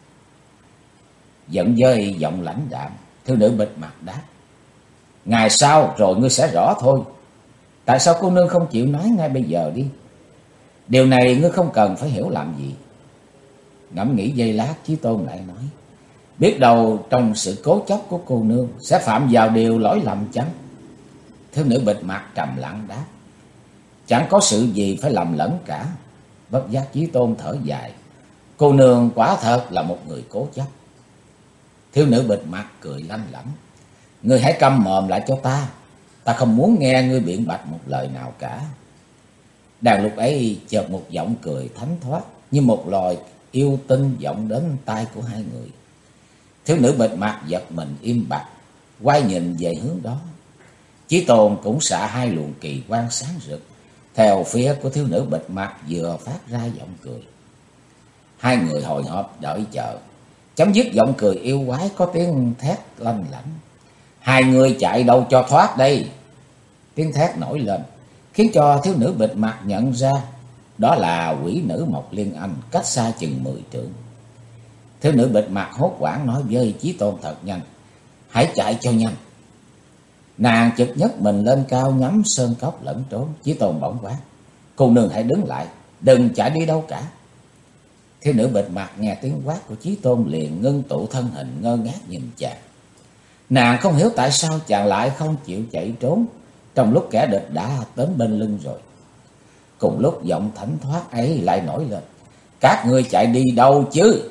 Giận với giọng lãnh đạm, thiếu nữ bịt mặt đáp: ngày sau rồi ngươi sẽ rõ thôi. Tại sao cô nương không chịu nói ngay bây giờ đi? Điều này ngươi không cần phải hiểu làm gì. Ngẫm nghĩ giây lát, Chí Tôn lại nói: biết đâu trong sự cố chấp của cô nương sẽ phạm vào điều lỗi lầm chăng? Thiếu nữ bịt mặt trầm lặng đáp: chẳng có sự gì phải lầm lẫn cả. Bất giác Chí Tôn thở dài: cô nương quả thật là một người cố chấp. Thiếu nữ bịt mặt cười lanh lảnh: ngươi hãy câm mồm lại cho ta. Ta không muốn nghe ngươi biện bạch một lời nào cả. Đang lúc ấy chợt một giọng cười thánh thoát như một loài yêu tinh vọng đến tai của hai người. Thiếu nữ bịt mặt giật mình im bặt, quay nhìn về hướng đó. Chí Tôn cũng xạ hai luồng kỳ quang sáng rực theo phía của thiếu nữ bịt mặt vừa phát ra giọng cười. Hai người hồi hộp đợi chờ. Chấm dứt giọng cười yêu quái có tiếng thét lanh lảnh: hai người chạy đâu cho thoát đây! Tiếng thét nổi lên khiến cho thiếu nữ bịt mặt nhận ra đó là quỷ nữ Mộc Liên Anh cách xa chừng 10 trượng. Thiếu nữ bịt mặt hốt hoảng nói với Chí Tôn thật nhanh: hãy chạy cho nhanh! Nàng chực nhấc mình lên cao nhắm sơn cốc lẫn trốn. Chí Tôn bỗng quát: cô nương hãy đứng lại, đừng chạy đi đâu cả! Thiếu nữ bịt mặt nghe tiếng quát của Chí Tôn liền ngưng tụ thân hình ngơ ngác nhìn chàng. Nàng không hiểu tại sao chàng lại không chịu chạy trốn trong lúc kẻ địch đã đến bên lưng rồi. Cùng lúc giọng thánh thoát ấy lại nổi lên: các ngươi chạy đi đâu chứ?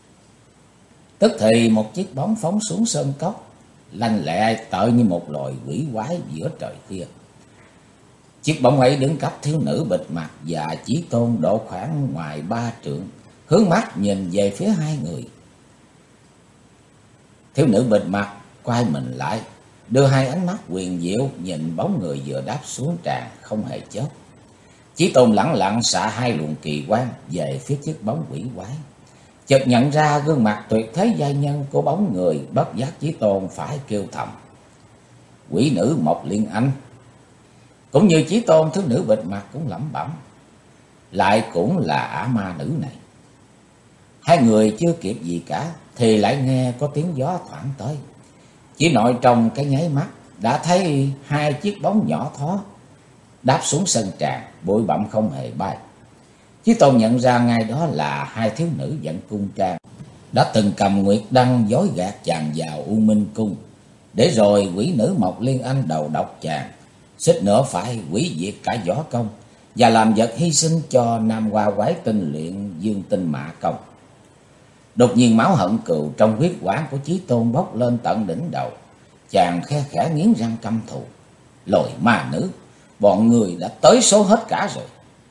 Tức thì một chiếc bóng phóng xuống sơn cốc, lanh lẹ tợ như một loài quỷ quái giữa trời khuya. Chiếc bóng ấy đứng cách thiếu nữ bịt mặt và Chí Tôn độ khoảng ngoài 3 trượng, hướng mắt nhìn về phía hai người. Thiếu nữ bịt mặt quay mình lại, đưa hai ánh mắt huyền diệu nhìn bóng người vừa đáp xuống tràn không hề chớp. Chí Tôn lẳng lặng xạ hai luồng kỳ quang về phía chiếc bóng quỷ quái. Chợt nhận ra gương mặt tuyệt thế giai nhân của bóng người, bất giác Chí Tôn phải kêu thầm: quỷ nữ Mộc Liên Anh. Cũng như Chí Tôn, thiếu nữ bịt mặt cũng lẩm bẩm: lại cũng là ả ma nữ này. Hai người chưa kịp gì cả thì lại nghe có tiếng gió thoảng tới. Chỉ nội trong cái nháy mắt đã thấy hai chiếc bóng nhỏ thó đáp xuống sân tràng, bụi bặm không hề bay. Chí Tôn nhận ra ngay đó là hai thiếu nữ dẫn cung trang đã từng cầm nguyệt đăng dối gạt chàng vào U Minh Cung, để rồi quỷ nữ Mộc Liên Anh đầu độc chàng, suýt nữa phải hủy diệt cả võ công và làm vật hy sinh cho Nam Hoa Quái Tinh luyện Dương Tinh Mã Công. Đột nhiên máu hận cừu trong huyết quản của Chí Tôn bốc lên tận đỉnh đầu. Chàng khe khẽ nghiến răng căm thù: lồi ma nữ, bọn người đã tới số hết cả rồi.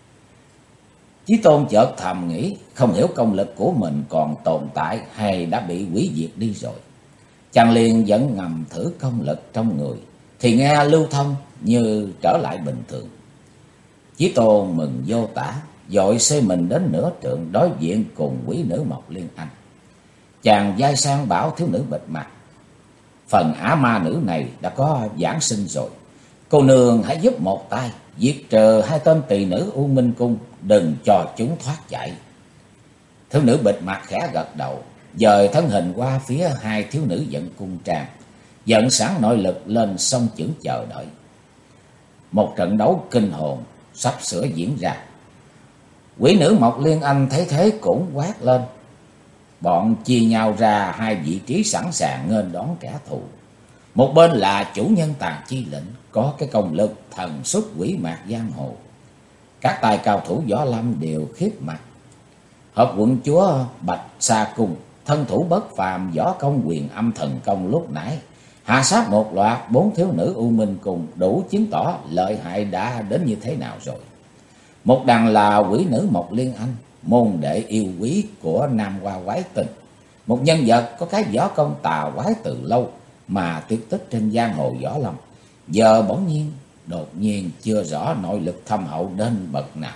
Chí Tôn chợt thầm nghĩ, không hiểu công lực của mình còn tồn tại hay đã bị hủy diệt đi rồi. Chàng liền vẫn ngầm thử công lực trong người, thì nghe lưu thông như trở lại bình thường. Chí Tôn mừng vô tả, vội xơi mình đến nửa trượng đối diện cùng quỷ nữ Mộc Liên Anh. Chàng vai sang bảo thiếu nữ bịt mặt: phần ả ma nữ này đã có giảng sinh rồi, cô nương hãy giúp một tay diệt trừ hai tên tỳ nữ U Minh Cung, đừng cho chúng thoát chạy. Thiếu nữ bịt mặt khẽ gật đầu, dời thân hình qua phía hai thiếu nữ dẫn cung trang, dẫn sẵn nội lực lên song chưởng chờ đợi. Một trận đấu kinh hồn sắp sửa diễn ra. Quỷ nữ Mộc Liên Anh thấy thế cũng quát lên. Bọn chia nhau ra hai vị trí sẵn sàng nghênh đón kẻ thù. Một bên là chủ nhân Tàn Chi Lệnh, có cái công lực thần xuất quỷ mạc giang hồ. Các tài cao thủ võ lâm đều khiếp mặt. Hợp quận chúa Bạch Sa Cung, thân thủ bất phàm, võ công quyền âm thần công lúc nãy hạ sát một loạt 4 thiếu nữ U Minh Cung, đủ chứng tỏ lợi hại đã đến như thế nào rồi. Một đằng là quỷ nữ Mộc Liên Anh, môn đệ yêu quý của Nam Hoa Quái Tinh, một nhân vật có cái võ công tà quái từ lâu mà tuyệt tích trên giang hồ võ lâm, giờ bỗng nhiên đột nhiên chưa rõ nội lực thâm hậu đến bậc nào.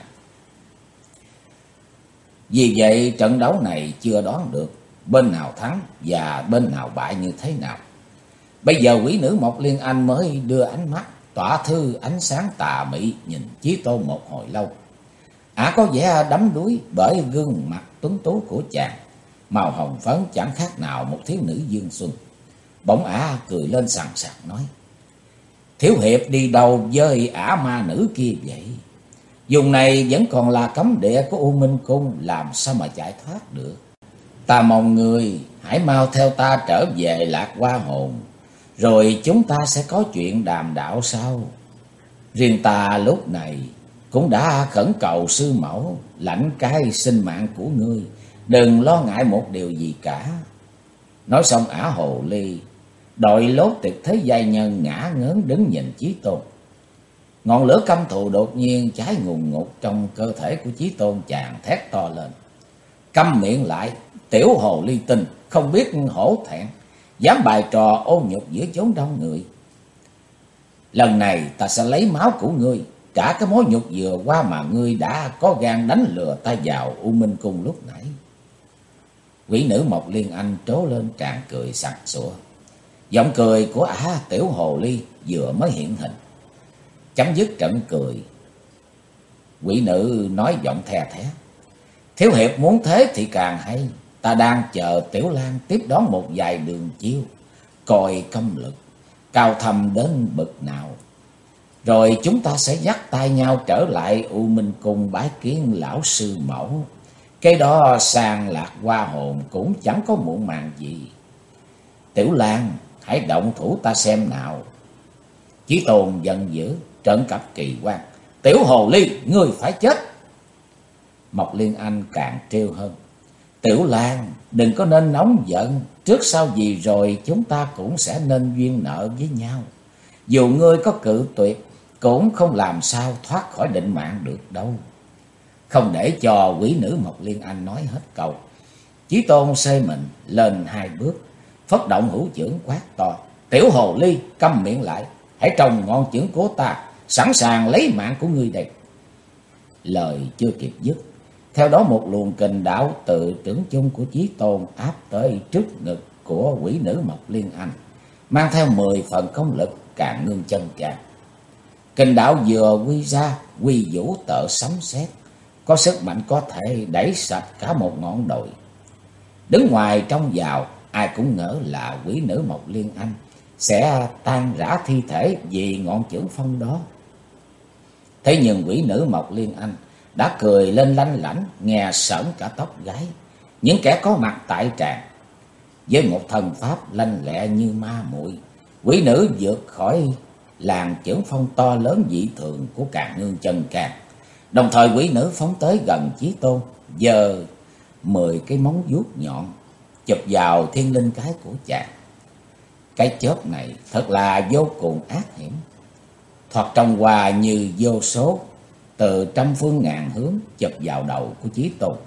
Vì vậy trận đấu này chưa đoán được bên nào thắng và bên nào bại như thế nào. Bây giờ quỷ nữ Mộc Liên Anh mới đưa ánh mắt tỏa thư ánh sáng tà mị nhìn Chí Tôn một hồi lâu. Ả có vẻ đắm đuối bởi gương mặt tuấn tú của chàng, màu hồng phấn chẳng khác nào một thiếu nữ dương xuân. Bỗng Ả cười lên sằng sặc nói: thiếu hiệp đi đâu với ả ma nữ kia vậy? Vùng này vẫn còn là cấm địa của U Minh Cung, làm sao mà chạy thoát được? Ta mong người hãy mau theo ta trở về Lạc Hoa Hồn, rồi chúng ta sẽ có chuyện đàm đạo sau. Riêng ta lúc này cũng đã khẩn cầu sư mẫu lãnh cái sinh mạng của ngươi, đừng lo ngại một điều gì cả. Nói xong ả hồ ly đội lốt tuyệt thế giai nhân ngã ngớn đứng nhìn Chí Tôn. Ngọn lửa căm thù đột nhiên cháy ngùn ngụt trong cơ thể của Chí Tôn. Chàng thét to lên: câm miệng lại, tiểu hồ ly tinh, không biết hổ thẹn, dám bày trò ô nhục giữa chốn đông người. Lần này ta sẽ lấy máu của ngươi trả cái mối nhục vừa qua mà ngươi đã có gan đánh lừa ta vào U Minh Cung lúc nãy. Quỷ nữ Mộc Liên Anh trố lên tràn cười sặc sụa. Giọng cười của ả tiểu hồ ly vừa mới hiện hình. Chấm dứt trận cười, quỷ nữ nói giọng the thé: thiếu hiệp muốn thế thì càng hay, ta đang chờ Tiểu Lan tiếp đón một vài đường chiêu, coi công lực cao thâm đến bậc nào, rồi chúng ta sẽ dắt tay nhau trở lại U Minh Cung bái kiến lão sư mẫu. Cái đó sang Lạc Hoa Hồn cũng chẳng có muộn màng gì. Tiểu Lan, hãy động thủ ta xem nào. Chí Tôn giận dữ trợn cặp kỳ quan: tiểu hồ ly, ngươi phải chết. Mộc Liên Anh càng trêu hơn: Tiểu Lan, đừng có nên nóng giận, trước sau gì rồi chúng ta cũng sẽ nên duyên nợ với nhau. Dù ngươi có cự tuyệt cũng không làm sao thoát khỏi định mạng được đâu. Không để cho quỷ nữ Mộc Liên Anh nói hết câu, Chí Tôn xê mình lên 2 bước, phất động hữu chưởng quát to: Tiểu hồ ly, câm miệng lại, hãy trồng ngọn chưởng của ta, sẵn sàng lấy mạng của ngươi đây. Lời chưa kịp dứt, theo đó một luồng kình đạo từ trưởng chung của Chí Tôn áp tới trước ngực của quỷ nữ Mộc Liên Anh, mang theo 10 phần công lực Càn Ngương Chân Chàng. Kình đạo vừa quy ra, quy vũ tợ sấm sét, có sức mạnh có thể đẩy sạch cả một ngọn đồi. Đứng ngoài trông vào, ai cũng ngỡ là quỷ nữ Mộc Liên Anh sẽ tan rã thi thể vì ngọn chưởng phong đó. Thế nhưng quỷ nữ Mộc Liên Anh đã cười lên lanh lảnh, nghe sởn cả tóc gáy. Những kẻ có mặt tại tràng, với một thần pháp lanh lẹ như ma muội, quỷ nữ vượt khỏi làn chưởng phong to lớn dị thường của Càn Ngương Chân Chàng. Đồng thời quỷ nữ phóng tới gần Chí Tôn, giơ 10 cái móng vuốt nhọn chụp vào thiên linh cái của chàng. Cái chớp này thật là vô cùng ác hiểm, thoạt trông qua như vô số từ trăm phương ngàn hướng chụp vào đầu của Chí Tôn.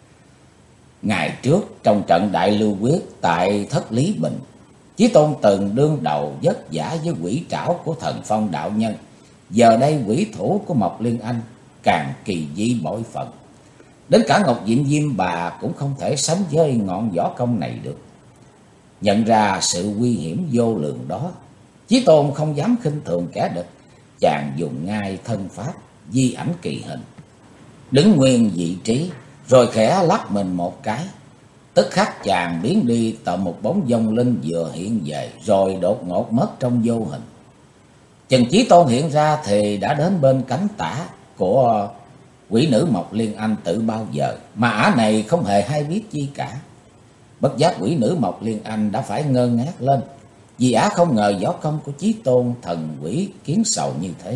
Ngày trước trong trận đại lưu quyết tại Thất Lý Bình, Chí Tôn từng đương đầu vất vả với quỷ trảo của Thần Phong đạo nhân. Giờ đây quỷ thủ của Mộc Liên Anh càng kỳ dị bội phần. Đến cả Ngọc Diệm Diêm Bà cũng không thể sánh với ngọn võ công này được. Nhận ra sự nguy hiểm vô lượng đó, Chí Tôn không dám khinh thường kẻ địch. Chàng dùng ngay thân pháp di ảnh kỳ hình, đứng nguyên vị trí rồi khẽ lắc mình một cái. Tức khắc chàng biến đi tận một bóng vong linh vừa hiện về rồi đột ngột mất trong vô hình. Chừng Chí Tôn hiện ra thì đã đến bên cánh tả của quỷ nữ Mộc Liên Anh từ bao giờ, mà ả này không hề hay biết chi cả. Bất giác quỷ nữ Mộc Liên Anh đã phải ngơ ngác lên, vì ả không ngờ võ công của Chí Tôn thần quỷ kiến sầu như thế.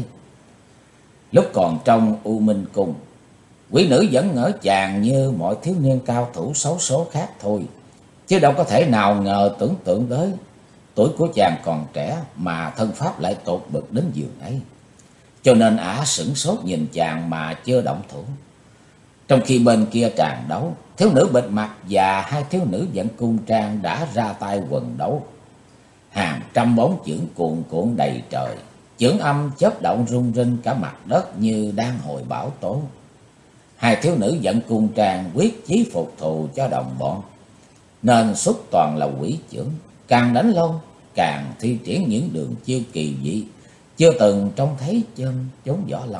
Lúc còn trong U Minh Cung, quỷ nữ vẫn ngỡ chàng như mọi thiếu niên cao thủ xấu số khác thôi, chứ đâu có thể nào ngờ tưởng tượng tới tuổi của chàng còn trẻ mà thân pháp lại tột bậc đến giường ấy. Cho nên ả sửng sốt nhìn chàng mà chưa động thủ. Trong khi bên kia tràn đấu, thiếu nữ bịt mặt và hai thiếu nữ dẫn cung trang đã ra tay quần đấu. Hàng trăm bóng chưởng cuồn cuộn đầy trời, chưởng âm chớp động rung rinh cả mặt đất như đang hồi bão tố. Hai thiếu nữ dẫn cung trang quyết chí phục thù cho đồng bọn, nên xuất toàn là quỷ chưởng, càng đánh lâu càng thi triển những đường chiêu kỳ dị chưa từng trông thấy trên chốn võ lâm.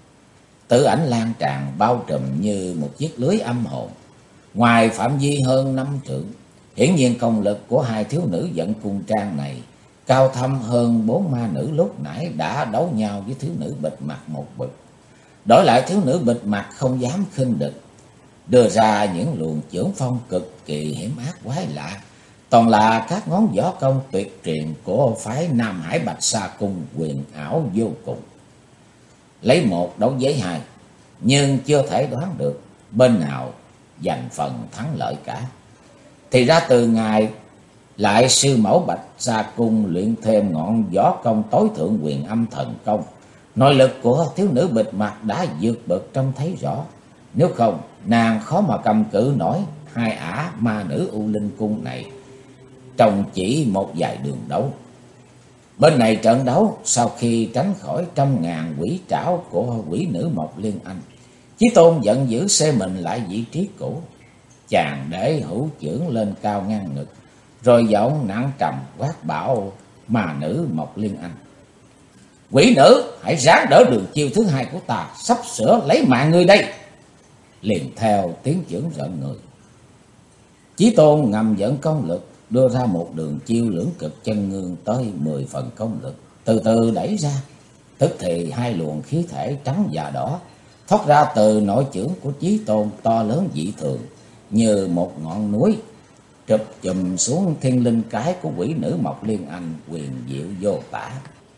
Tử ảnh lan tràn bao trùm như một chiếc lưới âm hồn, ngoài phạm vi hơn 5 trượng. Hiển nhiên công lực của hai thiếu nữ dẫn cung trang này cao thâm hơn 4 ma nữ lúc nãy đã đấu nhau với thiếu nữ bịt mặt một bậc. Đổi lại thiếu nữ bịt mặt không dám khinh địch, đưa ra những luồng chưởng phong cực kỳ hiểm ác quái lạ, toàn là các ngón võ công tuyệt truyền của phái Nam Hải Bạch Sa Cung huyền ảo vô cùng. Lấy một đấu với hai, nhưng chưa thể đoán được bên nào giành phần thắng lợi cả. Thì ra từ ngày lại sư mẫu Bạch Sa Cung luyện thêm ngọn võ công tối thượng huyền âm thần công, nội lực của thiếu nữ bịt mặt đã vượt bậc trông thấy rõ. Nếu không, nàng khó mà cầm cự nổi hai ả ma nữ U Linh Cung này trong chỉ một vài đường đấu. Bên này trận đấu, sau khi tránh khỏi trăm ngàn quỷ trảo của quỷ nữ Mộc Liên Anh, Chí Tôn giận dữ xê mình lại vị trí cũ. Chàng để hữu chưởng lên cao ngang ngực, rồi giọng nặng trầm quát bảo ma nữ Mộc Liên Anh: "Quỷ nữ, hãy ráng đỡ đường chiêu thứ hai của ta, sắp sửa lấy mạng ngươi đây." Liền theo tiếng chưởng rợn người, Chí Tôn ngầm dẫn công lực, đưa ra một đường chiêu lưỡng cực chân ngương tới 10 phần công lực, từ từ đẩy ra. Tức thì hai luồng khí thể trắng và đỏ thoát ra từ nội chưởng của Chí Tôn, to lớn dị thường như một ngọn núi, trụp chùm xuống thiên linh cái của quỷ nữ Mộc Liên Anh huyền diệu vô tả.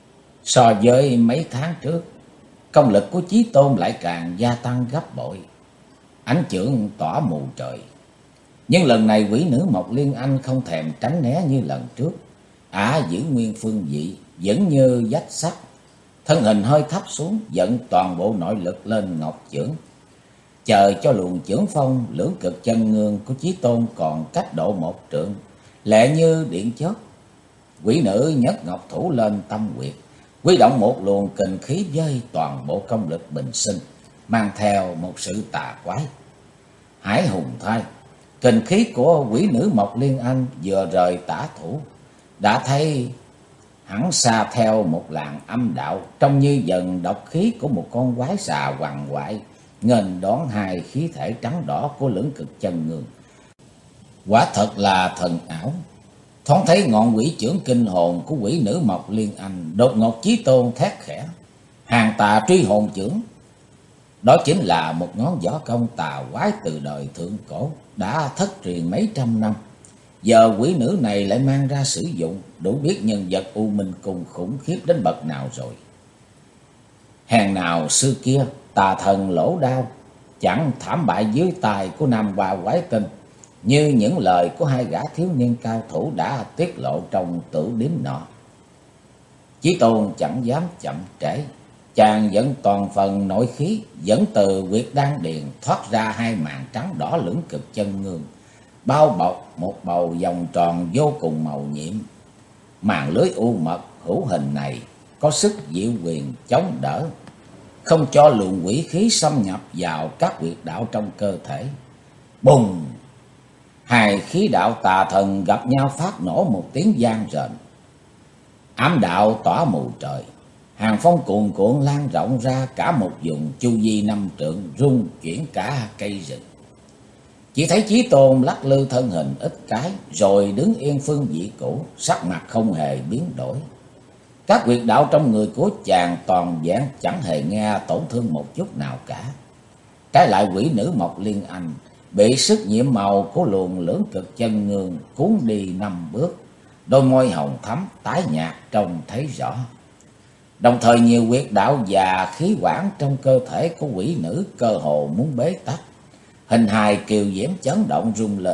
So với mấy tháng trước, công lực của Chí Tôn lại càng gia tăng gấp bội, ánh chưởng tỏa mù trời. Nhưng lần này quỷ nữ Mộc Liên Anh không thèm tránh né như lần trước, ả giữ nguyên phương vị, vẫn như vách sắt, thân hình hơi thấp xuống, dẫn toàn bộ nội lực lên ngọc chưởng, chờ cho luồng chưởng phong lưỡng cực chân ngương của Chí Tôn còn cách độ 1 trượng, lẹ như điện chớp. Quỷ nữ nhấc ngọc thủ lên tâm huyệt, huy động một luồng kình khí với toàn bộ công lực bình sinh, mang theo một sự tà quái. Hải hùng thai, kình khí của quỷ nữ Mộc Liên Anh vừa rời tả thủ, đã thấy hắn xa theo một làn âm đạo, trông như dần độc khí của một con quái xà hoàng hoại, nghênh đón hai khí thể trắng đỏ của Lưỡng Cực Chân Ngương. Quả thật là thần ảo. Thoáng thấy ngọn quỷ chưởng kinh hồn của quỷ nữ Mộc Liên Anh, đột ngột Chí Tôn thét khẽ: "Hàng Tà Truy Hồn Chưởng!" Đó chính là một ngón võ công tà quái từ đời thượng cổ, đã thất truyền mấy trăm năm. Giờ quỷ nữ này lại mang ra sử dụng, đủ biết nhân vật U Minh Cung khủng khiếp đến bậc nào rồi. Hèn nào xưa kia tà thần Lỗ Đao chẳng thảm bại dưới tay của Nam Hoa Quái Tinh, như những lời của hai gã thiếu niên cao thủ đã tiết lộ trong tử điếm nọ. Chí Tôn chẳng dám chậm trễ, chàng dẫn toàn phần nội khí, dẫn từ huyệt đan điền thoát ra hai màn trắng đỏ Lưỡng Cực Chân Ngương, bao bọc một bầu vòng tròn vô cùng màu nhiệm. Màn lưới u mật hữu hình này có sức diệu quyền chống đỡ, không cho luồng quỷ khí xâm nhập vào các huyệt đạo trong cơ thể. Bùng! Hai khí đạo tà thần gặp nhau phát nổ một tiếng vang rền. Ám đạo tỏa mù trời, hàng phong cuồn cuộn lan rộng ra cả một vùng chu vi 5 trượng, rung chuyển cả cây rừng. Chỉ thấy Chí Tôn lắc lư thân hình ít cái, rồi đứng yên phương vị cũ, sắc mặt không hề biến đổi. Các huyệt đạo trong người của chàng toàn vẹn, chẳng hề nghe tổn thương một chút nào cả. Trái lại quỷ nữ Mộc Liên Anh bị sức nhiễm màu của luồng Lưỡng Cực Chân Ngương cuốn đi 5 bước, đôi môi hồng thắm tái nhạt trông thấy rõ. Đồng thời nhiều huyệt đạo và khí quản trong cơ thể của quỷ nữ cơ hồ muốn bế tắc, hình hài kiều diễm chấn động rung lên.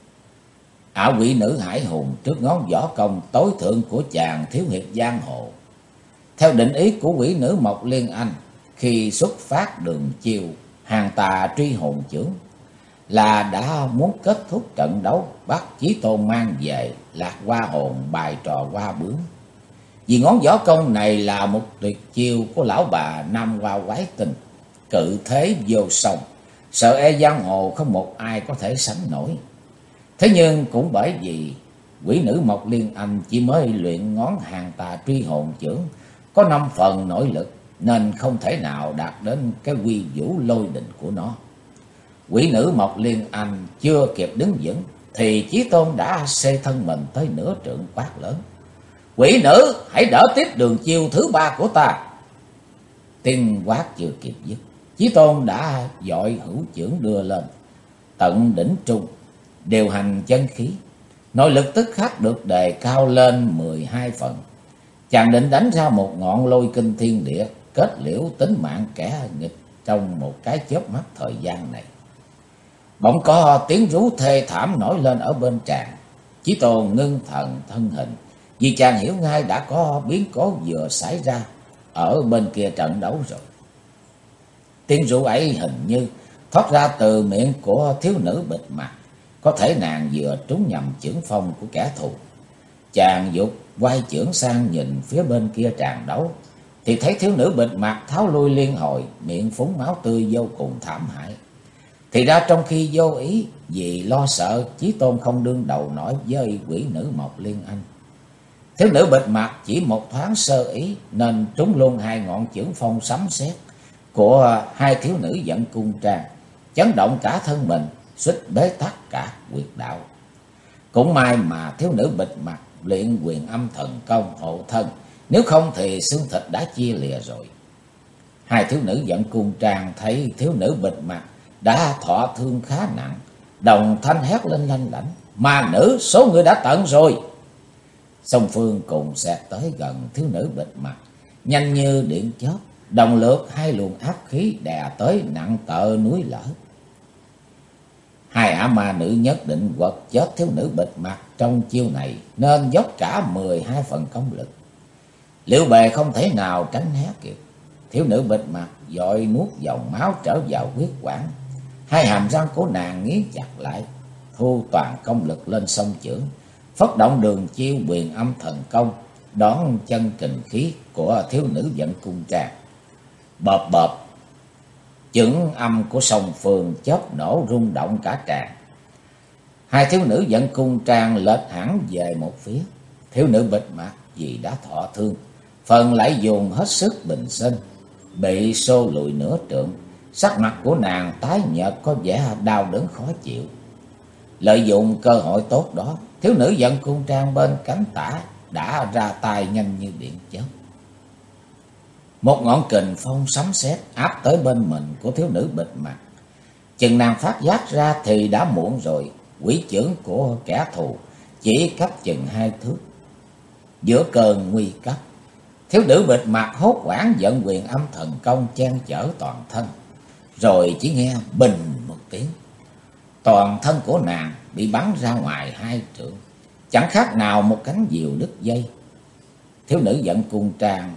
Ảo quỷ nữ hải hùng trước ngón võ công tối thượng của chàng thiếu hiệp giang hồ. Theo định ý của quỷ nữ Mộc Liên Anh, khi xuất phát đường chiêu Hàng Tà Truy Hồn Chưởng là đã muốn kết thúc trận đấu, bắt Chí Tôn mang về Lạc Hoa Hồn bài trò hoa bướm. Vì ngón võ công này là một tuyệt chiêu của lão bà Nam Hoa Quái Tinh, cự thế vô song, sợ e giang hồ không một ai có thể sánh nổi. Thế nhưng cũng bởi vì quỷ nữ Mộc Liên Anh chỉ mới luyện ngón Hàng Tà Truy Hồn Chưởng có 5 phần nội lực, nên không thể nào đạt đến cái uy vũ lôi đình của nó. Quỷ nữ Mộc Liên Anh chưa kịp đứng vững thì Chí Tôn đã xê thân mình tới nửa trượng, quát lớn: "Quỷ nữ, hãy đỡ tiếp đường chiêu thứ 3 của ta!" Tiếng quát chưa kịp dứt, Chí Tôn đã dội hữu chưởng đưa lên tận đỉnh trung, điều hành chân khí, nội lực tức khắc được đề cao lên 12 phần. Chàng định đánh ra một ngọn lôi kinh thiên địa, kết liễu tính mạng kẻ nghịch trong một cái chớp mắt thời gian này. Bỗng có tiếng rú thê thảm nổi lên ở bên tràng. Chí Tôn ngưng thần thân hình, vì chàng hiểu ngay đã có biến cố vừa xảy ra ở bên kia trận đấu rồi. Tiếng rú ấy hình như thoát ra từ miệng của thiếu nữ bịt mặt, có thể nàng vừa trúng nhầm chưởng phong của kẻ thù. Chàng dục quay chưởng sang nhìn phía bên kia tràng đấu, thì thấy thiếu nữ bịt mặt tháo lui liên hồi, miệng phúng máu tươi vô cùng thảm hại. Thì ra trong khi vô ý, vì lo sợ Chí Tôn không đương đầu nổi với quỷ nữ Mộc Liên Anh, thiếu nữ bịt mặt chỉ một thoáng sơ ý nên trúng luôn hai ngọn chưởng phong sấm sét của hai thiếu nữ dẫn cung trang, chấn động cả thân mình, suýt bế tắc cả huyệt đạo. Cũng may mà thiếu nữ bịt mặt luyện Quyền Âm Thần Công hộ thân, nếu không thì xương thịt đã chia lìa rồi. Hai thiếu nữ dẫn cung trang thấy thiếu nữ bịt mặt đã thọ thương khá nặng, đồng thanh hét lên lanh lảnh: "Ma nữ, số người đã tận rồi!" Song phương cùng xẹt tới gần thiếu nữ bịt mặt, nhanh như điện chớp, đồng lượt hai luồng áp khí đè tới nặng tợ núi lở. Hai ả ma nữ nhất định quật chết thiếu nữ bịt mặt trong chiêu này, nên dốc cả 12 phần công lực. Liễu Bề không thể nào tránh né kịp. Thiếu nữ bịt mặt vội nuốt dòng máu trở vào huyết quản, hai hàm răng của nàng nghiến chặt lại, thu toàn công lực lên song chưởng, phất động đường chiêu quyền âm thần công, đón chân kình khí của thiếu nữ dẫn cung trang. Bợp bợp, chưởng âm của song phương chớp nổ rung động cả tràng. Hai thiếu nữ dẫn cung trang lệch hẳn về một phía. Thiếu nữ bịt mặt vì đã thọ thương, phần lại dùng hết sức bình sinh, bị xô lùi nửa trượng. Sắc mặt của nàng tái nhợt, có vẻ đau đớn khó chịu. Lợi dụng cơ hội tốt đó, thiếu nữ dẫn cung trang bên cánh tả đã ra tay nhanh như điện chớp. Một ngọn kình phong sấm sét áp tới bên mình của thiếu nữ bịt mặt. Chừng nàng phát giác ra thì đã muộn rồi. Quỷ chưởng của kẻ thù chỉ cách chừng 2 thước. Giữa cơn nguy cấp, thiếu nữ bịt mặt hốt hoảng vận quyền âm thần công che chở toàn thân. Rồi chỉ nghe bình một tiếng, toàn thân của nàng bị bắn ra ngoài 2 trượng, chẳng khác nào một cánh diều đứt dây. Thiếu nữ dẫn cung trang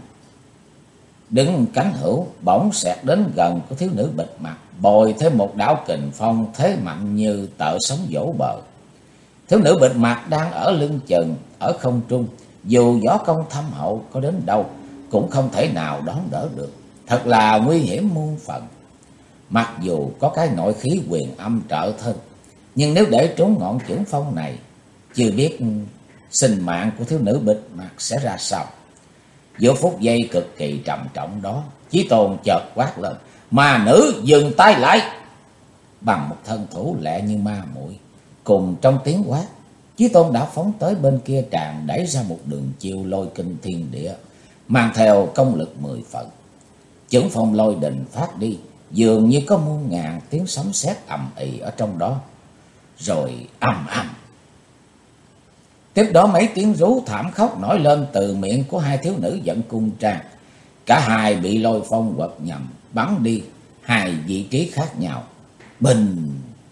đứng cánh hữu bỗng xẹt đến gần của thiếu nữ bịt mặt, bồi thêm một đạo kình phong thế mạnh như tợ sóng vỗ bờ. Thiếu nữ bịt mặt đang ở lưng chừng ở không trung, dù võ công thâm hậu có đến đâu cũng không thể nào đón đỡ được, thật là nguy hiểm muôn phần. Mặc dù có cái nội khí quyền âm trợ thân, nhưng nếu để trúng ngọn chưởng phong này, chưa biết sinh mạng của thiếu nữ bịt mặt sẽ ra sao. Giữa phút giây cực kỳ trầm trọng đó, Chí Tôn chợt quát lên: "Ma nữ, dừng tay lại!" Bằng một thân thủ lẹ như ma muội, cùng trong tiếng quát, Chí Tôn đã phóng tới bên kia tràng, đẩy ra một đường chiêu lôi kinh thiên địa, mang theo công lực 10 phần. Chưởng phong lôi đình phát đi, dường như có muôn ngàn tiếng sấm sét ầm ĩ ở trong đó. Rồi ầm ầm, tiếp đó mấy tiếng rú thảm khóc nổi lên từ miệng của hai thiếu nữ dẫn cung trang. Cả hai bị lôi phong quật nhầm, bắn đi 2 vị trí khác nhau. Bình!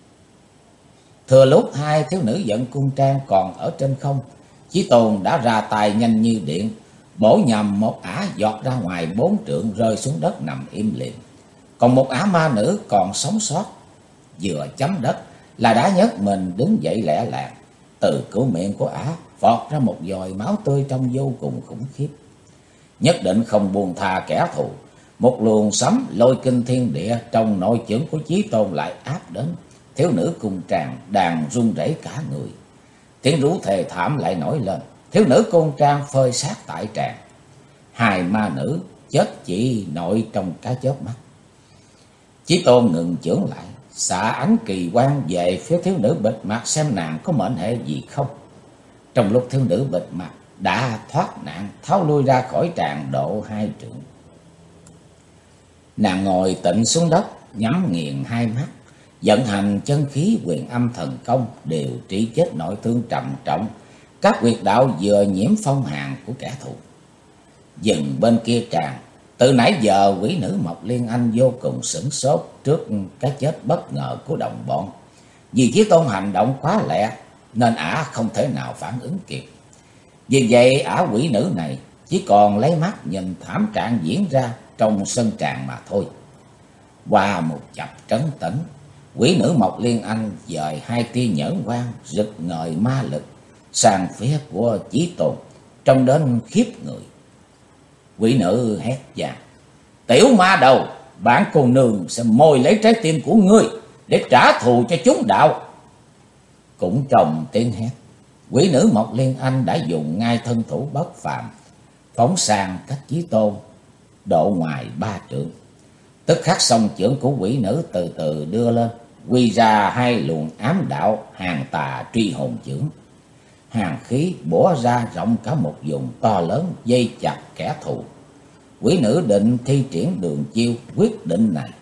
Thừa lúc hai thiếu nữ dẫn cung trang còn ở trên không, Chí Tôn đã ra tay nhanh như điện, bổ nhầm một ả giọt ra ngoài 4 trượng, rơi xuống đất nằm im lìm. Còn một ả ma nữ còn sống sót, vừa chấm đất là đã nhấc mình đứng dậy lẹ làng. Từ cửa miệng của ả vọt ra một dòi máu tươi trông vô cùng khủng khiếp. Nhất định không buông tha kẻ thù. Một luồng sấm lôi kinh thiên địa trong nội chưởng của Chí Tôn lại áp đến. Thiếu nữ cung trang đàn run rẩy cả người. Tiếng rú thề thảm lại nổi lên. Thiếu nữ cung trang phơi xác tại tràng. Hai ma nữ chết chỉ nội trong cái chớp mắt. Chí Tôn ngừng chưởng lại, xạ ánh kỳ quang về phía thiếu nữ bịt mặt xem nàng có mệnh hệ gì không. Trong lúc thiếu nữ bịt mặt đã thoát nạn, tháo lui ra khỏi tràng độ 2 trượng. Nàng ngồi tịnh xuống đất, nhắm nghiền hai mắt, vận hành chân khí quyền âm thần công, điều trị chết nội thương trầm trọng, các huyệt đạo vừa nhiễm phong hàn của kẻ thù. Dừng bên kia tràng, từ nãy giờ quỷ nữ Mộc Liên Anh vô cùng sửng sốt trước cái chết bất ngờ của đồng bọn. Vì Chí Tôn hành động quá lẹ nên ả không thể nào phản ứng kịp. Vì vậy ả quỷ nữ này chỉ còn lấy mắt nhìn thảm trạng diễn ra trong sân tràng mà thôi. Qua một chập trấn tĩnh, quỷ nữ Mộc Liên Anh dời 2 tia nhẫn quang rực ngời ma lực sang phía của Chí Tôn, trông đến khiếp người. Quỷ nữ hét vang: "Tiểu ma đầu, bản cô nương sẽ mồi lấy trái tim của ngươi để trả thù cho chúng đạo." Cũng trong tiếng hét, quỷ nữ Mộc Liên Anh đã dùng ngay thân thủ bất phàm, phóng sang cách Chí Tôn độ ngoài 3 trượng. Tức khắc song chưởng của quỷ nữ từ từ đưa lên, quy ra 2 luồng ám đạo hàng tà truy hồn chưởng. Hàng khí bủa ra rộng cả một vùng to lớn, dây chặt kẻ thù. Quỷ nữ định thi triển đường chiêu quyết định này.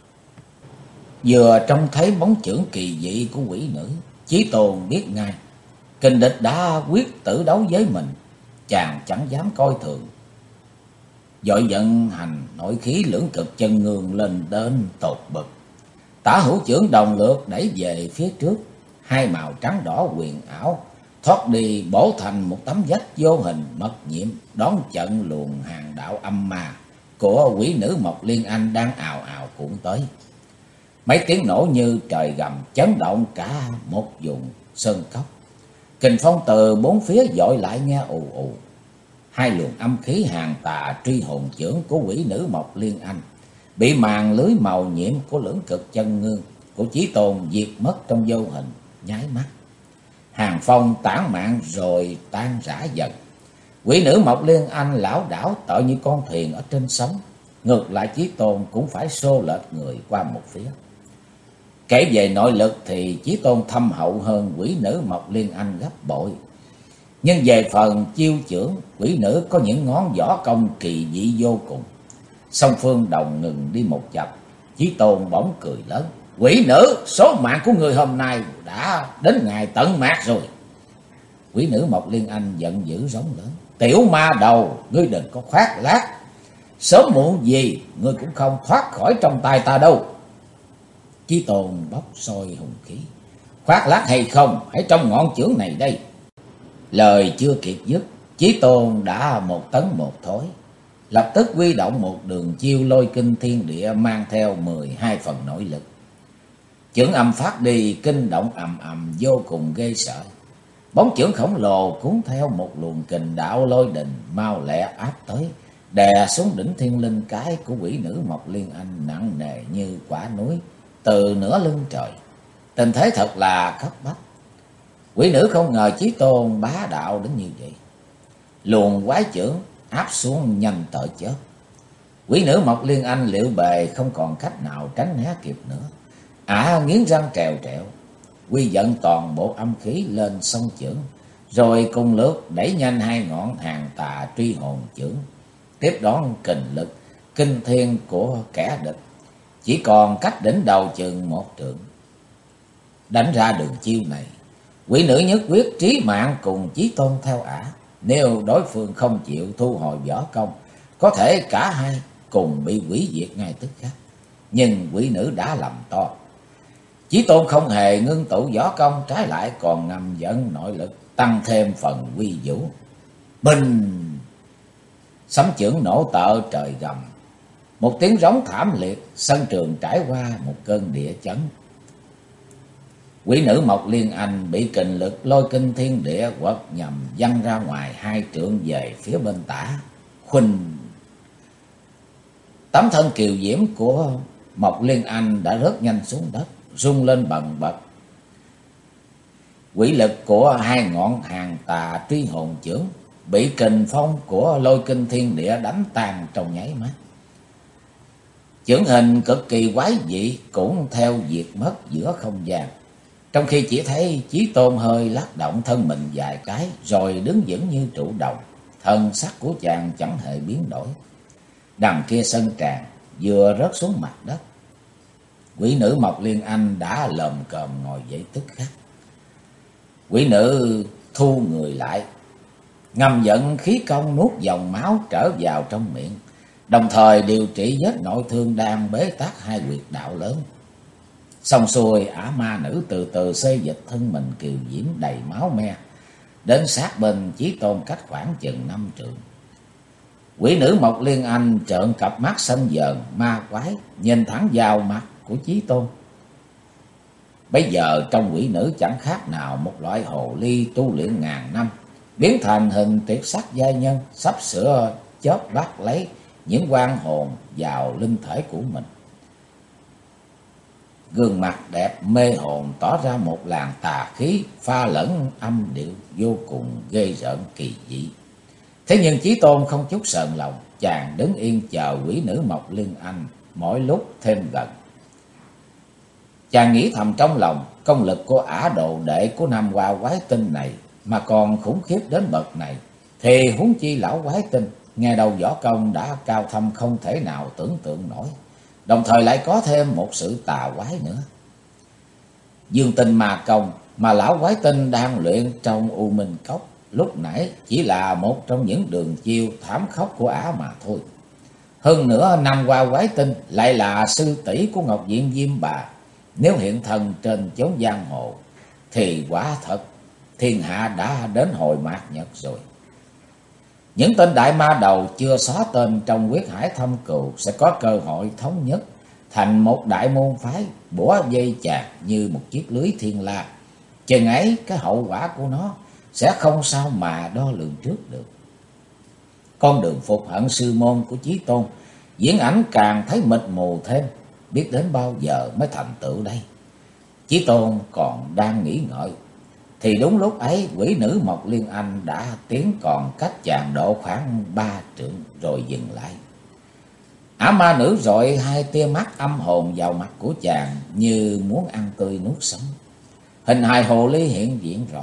Vừa trông thấy bóng chưởng kỳ dị của quỷ nữ, Chí Tôn biết ngay kình địch đã quyết tử đấu với mình, chàng chẳng dám coi thường. Vội vận hành nội khí lưỡng cực chân ngương lên đến tột bực. Tả hữu chưởng đồng lượt đẩy về phía trước, 2 màu trắng đỏ huyền ảo thoát đi bổ thành một tấm vách vô hình mật nhiễm, đón trận luồng hàng đạo âm ma của quỷ nữ Mộc Liên Anh đang ào ào cuộn tới. Mấy tiếng nổ như trời gầm chấn động cả một vùng sơn cốc. Kình phong từ bốn phía dội lại nghe ù ù. Hai luồng âm khí hàng tà truy hồn chưởng của quỷ nữ Mộc Liên Anh bị màn lưới màu nhiệm của lưỡng cực chân ngương của Chí Tôn diệt mất trong vô hình nháy mắt. Hàng phong tản mạn rồi tan rã dần. Quỷ nữ Mộc Liên Anh lảo đảo tựa như con thuyền ở trên sóng. Ngược lại Chí Tôn cũng phải xô lệch người qua một phía. Kể về nội lực thì Chí Tôn thâm hậu hơn quỷ nữ Mộc Liên Anh gấp bội. Nhưng về phần chiêu chưởng, quỷ nữ có những ngón võ công kỳ dị vô cùng. Song phương đồng ngừng đi một chập, Chí Tôn bỗng cười lớn. Quỷ nữ, số mạng của người hôm nay đã đến ngày tận mát rồi. Quỷ nữ Mộc Liên Anh giận dữ rống lớn. Tiểu ma đầu, ngươi đừng có khoác lác. Sớm muộn gì, ngươi cũng không thoát khỏi trong tay ta đâu. Chí Tôn bốc sôi hùng khí. Khoác lác hay không, hãy trong ngọn chưởng này đây. Lời chưa kịp dứt, Chí Tôn đã một tấn một thối. Lập tức huy động một đường chiêu lôi kinh thiên địa mang theo 12 phần nội lực. Chưởng âm phát đi, kinh động ầm ầm vô cùng ghê sợ. Bóng chưởng khổng lồ cuốn theo một luồng kình đạo lôi đình mau lẹ áp tới, đè xuống đỉnh thiên linh cái của quỷ nữ Mộc Liên Anh nặng nề như quả núi từ nửa lưng trời. Tình thế thật là cấp bách. Quỷ nữ không ngờ Chí Tôn bá đạo đến như vậy. Luồng quái chưởng áp xuống nhanh tợ chớp. Quỷ nữ Mộc Liên Anh liệu bề không còn cách nào tránh né kịp nữa. Nghiến răng trèo trẹo, quy dẫn toàn bộ âm khí lên sông chưởng, rồi cùng lướt đẩy nhanh hai ngọn hàng tà truy hồn chưởng, tiếp đón kình lực kinh thiên của kẻ địch, chỉ còn cách đỉnh đầu chừng một trượng. Đánh ra đường chiêu này, quỷ nữ nhất quyết trí mạng cùng Chí Tôn theo ả. Nếu đối phương không chịu thu hồi võ công, có thể cả hai cùng bị hủy diệt ngay tức khắc. Nhưng quỷ nữ đã lầm to. Chí Tôn không hề ngưng tụ võ công, trái lại còn ngầm dẫn nội lực, tăng thêm phần quy vũ. Bình! Sấm chưởng nổ tợ trời gầm. Một tiếng rống thảm liệt, sân trường trải qua một cơn địa chấn. Quỷ nữ Mộc Liên Anh bị kình lực lôi kinh thiên địa quật nhằm văng ra ngoài 2 trượng về phía bên tả. Khuynh! Tấm thân kiều diễm của Mộc Liên Anh đã rớt nhanh xuống đất, rung lên bần bật. Quỷ lực của 2 ngọn hàng tà truy hồn chưởng bị kình phong của lôi kinh thiên địa đánh tan trong nháy mắt. Chưởng hình cực kỳ quái dị cũng theo diệt mất giữa không gian. Trong khi chỉ thấy Chí Tôn hơi lắc động thân mình vài cái rồi đứng vững như trụ đồng, thân sắc của chàng chẳng hề biến đổi. Đằng kia sân tràng vừa rớt xuống mặt đất. Quỷ nữ Mộc Liên Anh đã lồm cồm ngồi dậy tức khắc. Quỷ nữ thu người lại, ngầm giận khí công nuốt dòng máu trở vào trong miệng, đồng thời điều trị vết nội thương đang bế tắc 2 huyệt đạo lớn. Xong xuôi, ả ma nữ từ từ xê dịch thân mình kiều diễm đầy máu me đến sát bên Chí Tôn cách khoảng chừng 5 trượng. Quỷ nữ Mộc Liên Anh trợn cặp mắt xanh dờn ma quái nhìn thẳng vào mặt của Chí Tôn. Bây giờ trong quỷ nữ chẳng khác nào một loại hồ ly tu luyện ngàn năm, biến thành hình tuyệt sắc giai nhân, sắp sửa chớp bắt lấy những oan hồn vào linh thể của mình. Gương mặt đẹp mê hồn tỏ ra một làn tà khí pha lẫn âm điệu vô cùng ghê rợn kỳ dị. Thế nhưng Chí Tôn không chút sờn lòng, chàng đứng yên chờ quỷ nữ Mộc Liên Anh mỗi lúc thêm gần. Chàng nghĩ thầm trong lòng, công lực của ả đồ đệ của Nam Hoa Quái Tinh này mà còn khủng khiếp đến bậc này, thì huống chi lão Quái Tinh, nghe đầu võ công đã cao thâm không thể nào tưởng tượng nổi, đồng thời lại có thêm một sự tà quái nữa. Dương Tinh Ma Công mà lão Quái Tinh đang luyện trong U Minh Cốc lúc nãy chỉ là một trong những đường chiêu thảm khốc của ả mà thôi. Hơn nữa Nam Hoa Quái Tinh lại là sư tỷ của Ngọc Diện Diêm Bà. Nếu hiện thân trên chốn giang hồ thì quả thật thiên hạ đã đến hồi mạt nhật rồi. Những tên đại ma đầu chưa xóa tên trong huyết hải thâm cừu sẽ có cơ hội thống nhất thành một đại môn phái, bủa dây chặt như một chiếc lưới thiên la. Chừng ấy cái hậu quả của nó sẽ không sao mà đo lường trước được. Con đường phục hận sư môn của Chí Tôn, diễn ảnh càng thấy mịt mù thêm, biết đến bao giờ mới thành tựu đây. Chí Tôn còn đang nghĩ ngợi, thì đúng lúc ấy quỷ nữ Mộc Liên Anh đã tiến còn cách chàng độ khoảng 3 trượng rồi dừng lại. Ả ma nữ rọi hai tia mắt âm hồn vào mặt của chàng như muốn ăn tươi nuốt sống. Hình hài hồ ly hiện diện rõ.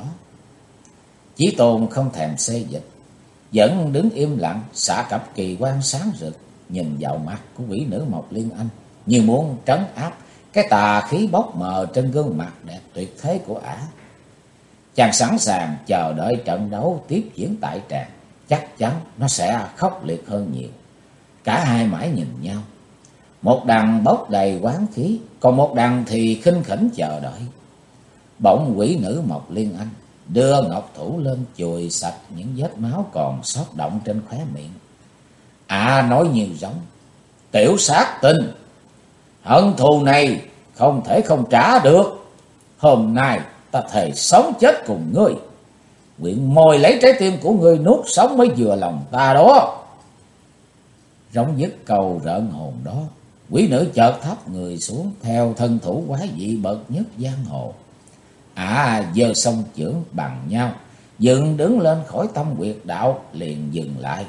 Chí Tôn không thèm xê dịch, vẫn đứng im lặng, xả cặp kỳ quan sáng rực, nhìn vào mặt của quỷ nữ Mộc Liên Anh, như muốn trấn áp cái tà khí bốc mờ trên gương mặt đẹp tuyệt thế của ả. Chàng sẵn sàng chờ đợi trận đấu tiếp diễn tại tràng, chắc chắn nó sẽ khốc liệt hơn nhiều. Cả hai mãi nhìn nhau, một đằng bốc đầy oán khí, còn một đằng thì khinh khỉnh chờ đợi. Bỗng quỷ nữ Mộc Liên Anh đưa ngọc thủ lên chùi sạch những vết máu còn sót động trên khóe miệng. Nói như giống: "Tiểu sát tinh, hận thù này không thể không trả được. Hôm nay ta thề sống chết cùng ngươi. Nguyện mồi lấy trái tim của ngươi nuốt sống mới vừa lòng ta đó." Rống dứt câu rợn hồn đó, quỷ nữ chợt thấp người xuống theo thân thủ quái dị bậc nhất giang hồ. Giơ song chưởng bằng nhau, dựng đứng lên khỏi tâm quyệt đạo, liền dừng lại.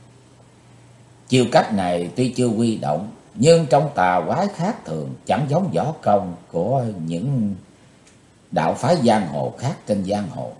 Chiêu cách này tuy chưa huy động, nhưng trong tà quái khác thường, chẳng giống võ công của những đạo phái giang hồ khác trên giang hồ.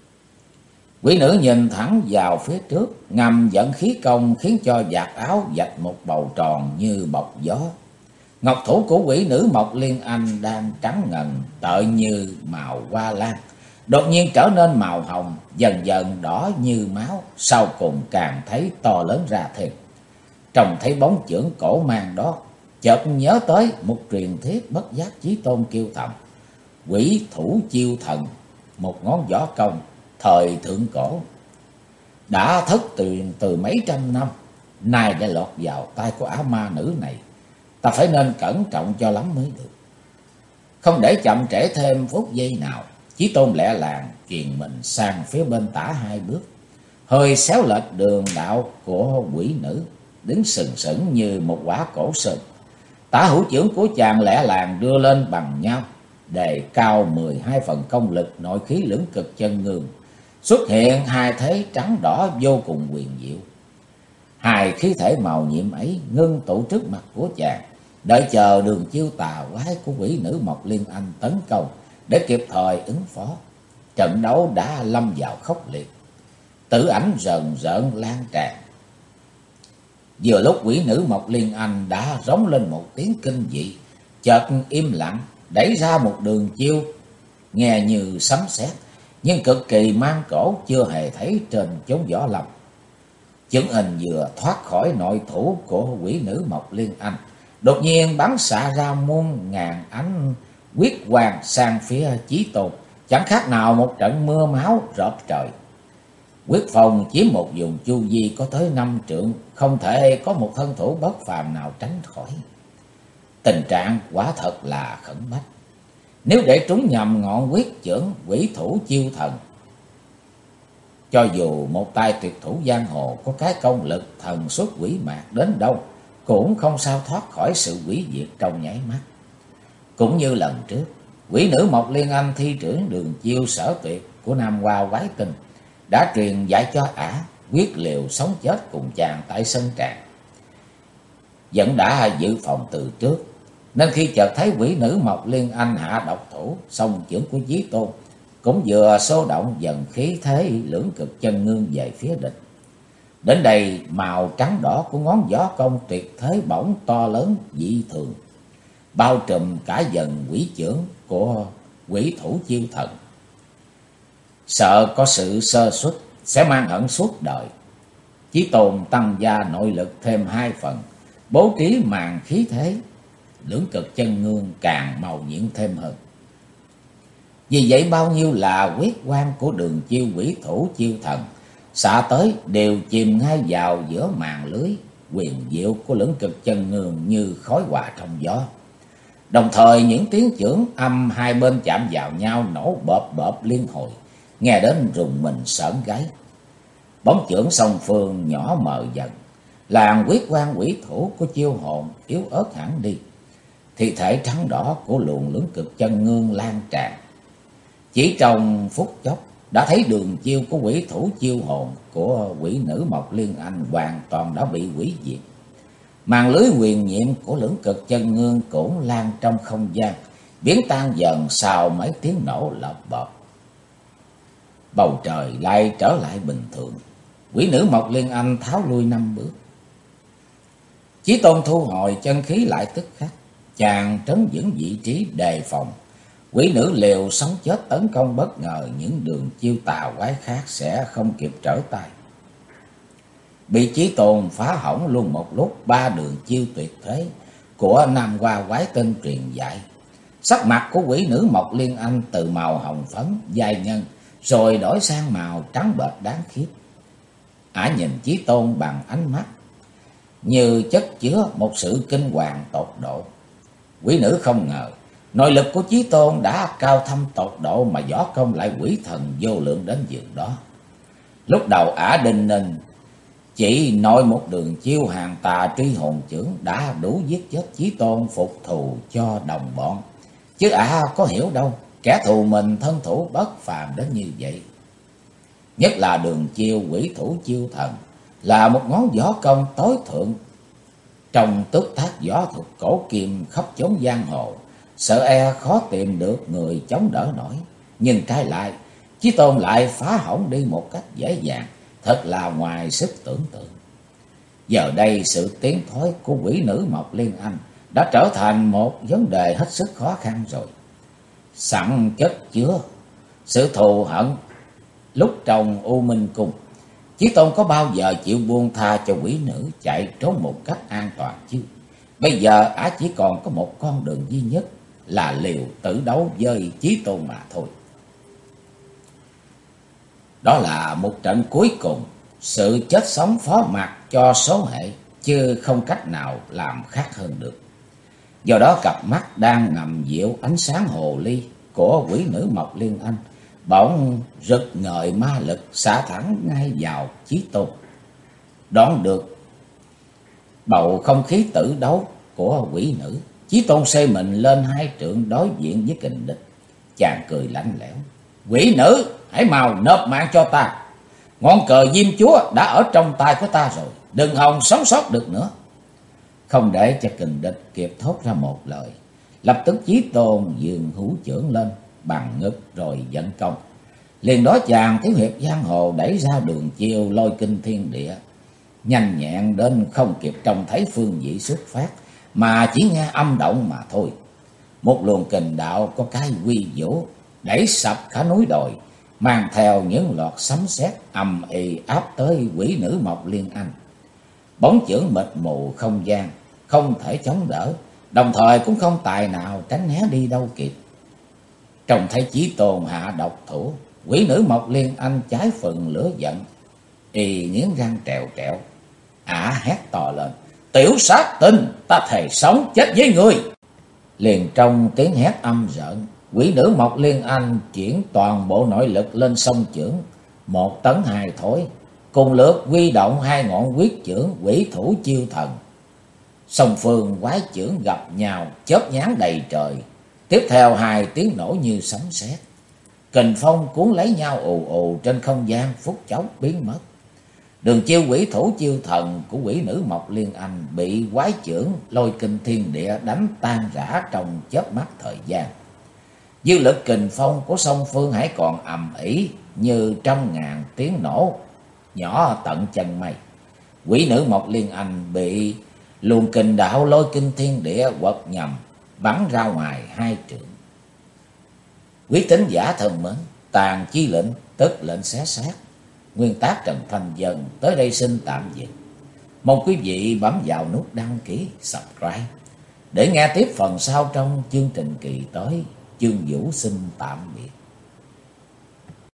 Quỷ nữ nhìn thẳng vào phía trước, ngầm dẫn khí công khiến cho vạt áo vạch một bầu tròn như bọc gió. Ngọc thủ của quỷ nữ Mộc Liên Anh đang trắng ngần tợi như màu hoa lan, đột nhiên trở nên màu hồng, dần dần đỏ như máu, sau cùng càng thấy to lớn ra thêm. Trông thấy bóng chưởng cổ mang đó, chợt nhớ tới một truyền thuyết bất giác Chí Tôn kêu thầm: quỷ thủ chiêu thần, một ngón võ công thời thượng cổ, đã thất truyền từ mấy trăm năm, nay đã lọt vào tay của ả ma nữ này. Ta phải nên cẩn trọng cho lắm mới được. Không để chậm trễ thêm phút giây nào, Chí Tôn lẹ làng chuyền mình sang phía bên tả hai bước, hơi xéo lệch đường đạo của quỷ nữ, đứng sừng sững như một quả cổ sơn. Tả hữu chưởng của chàng lẹ làng đưa lên bằng nhau, đề cao 12 phần công lực nội khí lưỡng cực chân ngương, xuất hiện hai thế trắng đỏ vô cùng huyền diệu. Hai khí thể màu nhiệm ấy ngưng tụ trước mặt của chàng, đợi chờ đường chiêu tà quái của quỷ nữ Mộc Liên Anh tấn công để kịp thời ứng phó. Trận đấu đã lâm vào khốc liệt, tử ảnh rờn rợn lan tràn. Vừa lúc quỷ nữ Mộc Liên Anh đã rống lên một tiếng kinh dị, chợt im lặng đẩy ra một đường chiêu nghe như sấm sét, nhưng cực kỳ mang cổ, chưa hề thấy trên chốn võ lâm. Chưởng hình vừa thoát khỏi nội thủ của quỷ nữ Mộc Liên Anh, đột nhiên bắn xạ ra muôn ngàn ánh huyết quang sang phía Chí Tôn, chẳng khác nào một trận mưa máu rợp trời. Quyết Phong chiếm một vùng chu vi có tới 5 trượng, không thể có một thân thủ bất phàm nào tránh khỏi. Tình trạng quả thật là khẩn bách. Nếu để trúng nhầm ngọn quyết chưởng quỷ thủ chiêu thần, cho dù một tay tuyệt thủ giang hồ có cái công lực thần xuất quỷ mạc đến đâu, cũng không sao thoát khỏi sự hủy diệt trong nháy mắt. Cũng như lần trước, quỷ nữ Mộc Liên Anh thi triển đường chiêu sở tuyệt của Nam Hoa Quái Tinh, đã truyền dạy cho ả quyết liều sống chết cùng chàng tại sân tràng. Vẫn đã dự phòng từ trước, nên khi chợt thấy quỷ nữ Mộc Liên Anh hạ độc thủ, song chưởng của Chí Tôn cũng vừa xô động dần khí thế lưỡng cực chân ngương về phía địch. Đến đây, màu trắng đỏ của ngón võ công tuyệt thế bỗng to lớn dị thường, bao trùm cả dần quỷ chưởng của quỷ thủ chiêu thần. Sợ có sự sơ suất sẽ mang hận suốt đời, Chí Tôn tăng gia nội lực thêm 2 phần, bố trí màn khí thế lưỡng cực chân ngương càng màu nhiệm thêm hơn. Vì vậy bao nhiêu là quyết quang của đường chiêu quỷ thủ chiêu thần xạ tới đều chìm ngay vào giữa màn lưới quyền diệu của lưỡng cực chân ngương như khói hòa trong gió. Đồng thời những tiếng chưởng âm hai bên chạm vào nhau nổ bợp bợp liên hồi, nghe đến rùng mình sởn gáy. Bóng chưởng song phương nhỏ mờ dần, làn huyết quang quỷ thủ của chiêu hồn yếu ớt hẳn đi. Thi thể trắng đỏ của luồng lưỡng cực chân ngương lan tràn. Chỉ trong phút chốc đã thấy đường chiêu của quỷ thủ chiêu hồn của quỷ nữ Mộc Liên Anh hoàn toàn đã bị hủy diệt. Màn lưới huyền nhiệm của lưỡng cực chân ngương cũng lan trong không gian, biến tan dần sau mấy tiếng nổ lọc bọp. Bầu trời lại trở lại bình thường. Quỷ nữ Mộc Liên Anh tháo lui 5 bước. Chí Tôn thu hồi chân khí lại tức khắc, chàng trấn vững vị trí đề phòng. Quỷ nữ liều sống chết tấn công bất ngờ, những đường chiêu tà quái khác sẽ không kịp trở tay. Bị Chí Tôn phá hỏng luôn một lúc 3 đường chiêu tuyệt thế của Nam Hoa quái tinh truyền dạy. Sắc mặt của quỷ nữ Mộc Liên Anh từ màu hồng phấn giai nhân rồi đổi sang màu trắng bệch đáng khiếp. Ả nhìn Chí Tôn bằng ánh mắt như chất chứa một sự kinh hoàng tột độ. Quỷ nữ không ngờ nội lực của Chí Tôn đã cao thâm tột độ mà võ công lại quỷ thần vô lượng đến giường đó. Lúc đầu Ả đinh ninh chỉ nói một đường chiêu hàng tà truy hồn chưởng đã đủ giết chết Chí Tôn phục thù cho đồng bọn. Chứ Ả có hiểu đâu kẻ thù mình thân thủ bất phàm đến như vậy. Nhất là đường chiêu quỷ thủ chiêu thần là một ngón võ công tối thượng trong túc thác võ thuật cổ kim khắp chốn giang hồ, sợ e khó tìm được người chống đỡ nổi. Nhưng trái lại, Chí Tôn lại phá hỏng đi một cách dễ dàng, thật là ngoài sức tưởng tượng. Giờ đây sự tiến thoái của quỷ nữ Mộc Liên Anh đã trở thành một vấn đề hết sức khó khăn rồi. Sẵn chất chứa sự thù hận lúc trong U Minh Cung, Chí Tôn có bao giờ chịu buông tha cho quỷ nữ chạy trốn một cách an toàn chứ? Bây giờ Ả chỉ còn có một con đường duy nhất là liều tử đấu với Chí Tôn mà thôi. Đó là một trận cuối cùng, sự chết sống phó mặc cho số hệ, chứ không cách nào làm khác hơn được. Do đó cặp mắt đang ngầm dịu ánh sáng hồ ly của quỷ nữ Mộc Liên Anh bỗng rực ngời ma lực xả thẳng ngay vào Chí Tôn. Đón được bầu không khí tử đấu của quỷ nữ, Chí Tôn xây mình lên 2 trượng đối diện với kình địch. Chàng cười lạnh lẽo: "Quỷ nữ, hãy mau nộp mạng cho ta. Ngọn cờ Diêm Chúa đã ở trong tay của ta rồi, đừng hòng sống sót được nữa." Không để cho kình địch kịp thốt ra một lời, lập tức Chí Tôn dường hữu chưởng lên bằng ngực rồi dẫn công. Liền đó chàng thiếu hiệp giang hồ đẩy ra đường chiêu lôi kinh thiên địa, nhanh nhẹn đến không kịp trông thấy phương vị xuất phát, mà chỉ nghe âm động mà thôi. Một luồng kình đạo có cái quy vũ đẩy sập cả núi đồi, mang theo những loạt sấm sét ầm ì áp tới quỷ nữ Mộc Liên Anh. Bóng chưởng mịt mù không gian, không thể chống đỡ, đồng thời cũng không tài nào tránh né đi đâu kịp. Trông thấy Chí Tôn hạ độc thủ, quỷ nữ Mộc Liên Anh trái phần lửa giận, y nghiến răng trèo trẹo. Ả hét to lên: "Tiểu sát tinh, ta thề sống chết với ngươi!" Liền trong tiếng hét âm rợn, quỷ nữ Mộc Liên Anh chuyển toàn bộ nội lực lên song chưởng, 1 tấn 2 thối, cùng lượt huy động 2 ngọn quyết chưởng quỷ thủ chiêu thần. Song phương quái chưởng gặp nhau, chớp nhoáng đầy trời. Tiếp theo 2 tiếng nổ như sấm sét, kình phong cuốn lấy nhau ù ù trên không gian, phút chốc biến mất. Đường chiêu quỷ thủ chiêu thần của quỷ nữ Mộc Liên Anh bị quái chưởng lôi kinh thiên địa đánh tan rã trong chớp mắt thời gian. Dư lực kình phong của song phương hãy còn ầm ĩ như trăm ngàn tiếng nổ nhỏ tận chân mây. Quỷ nữ Mộc Liên Anh bị luồng kình đạo lôi kinh thiên địa quật nhầm, bắn ra ngoài 2 trượng. Quý tín giả thân mến, tàn chi lệnh tức lệnh xé xác, nguyên tác Trần Thanh Dân tới đây xin tạm dừng. Mong quý vị bấm vào nút đăng ký, subscribe để nghe tiếp phần sau trong chương trình kỳ tới. Chương Vũ xin tạm biệt.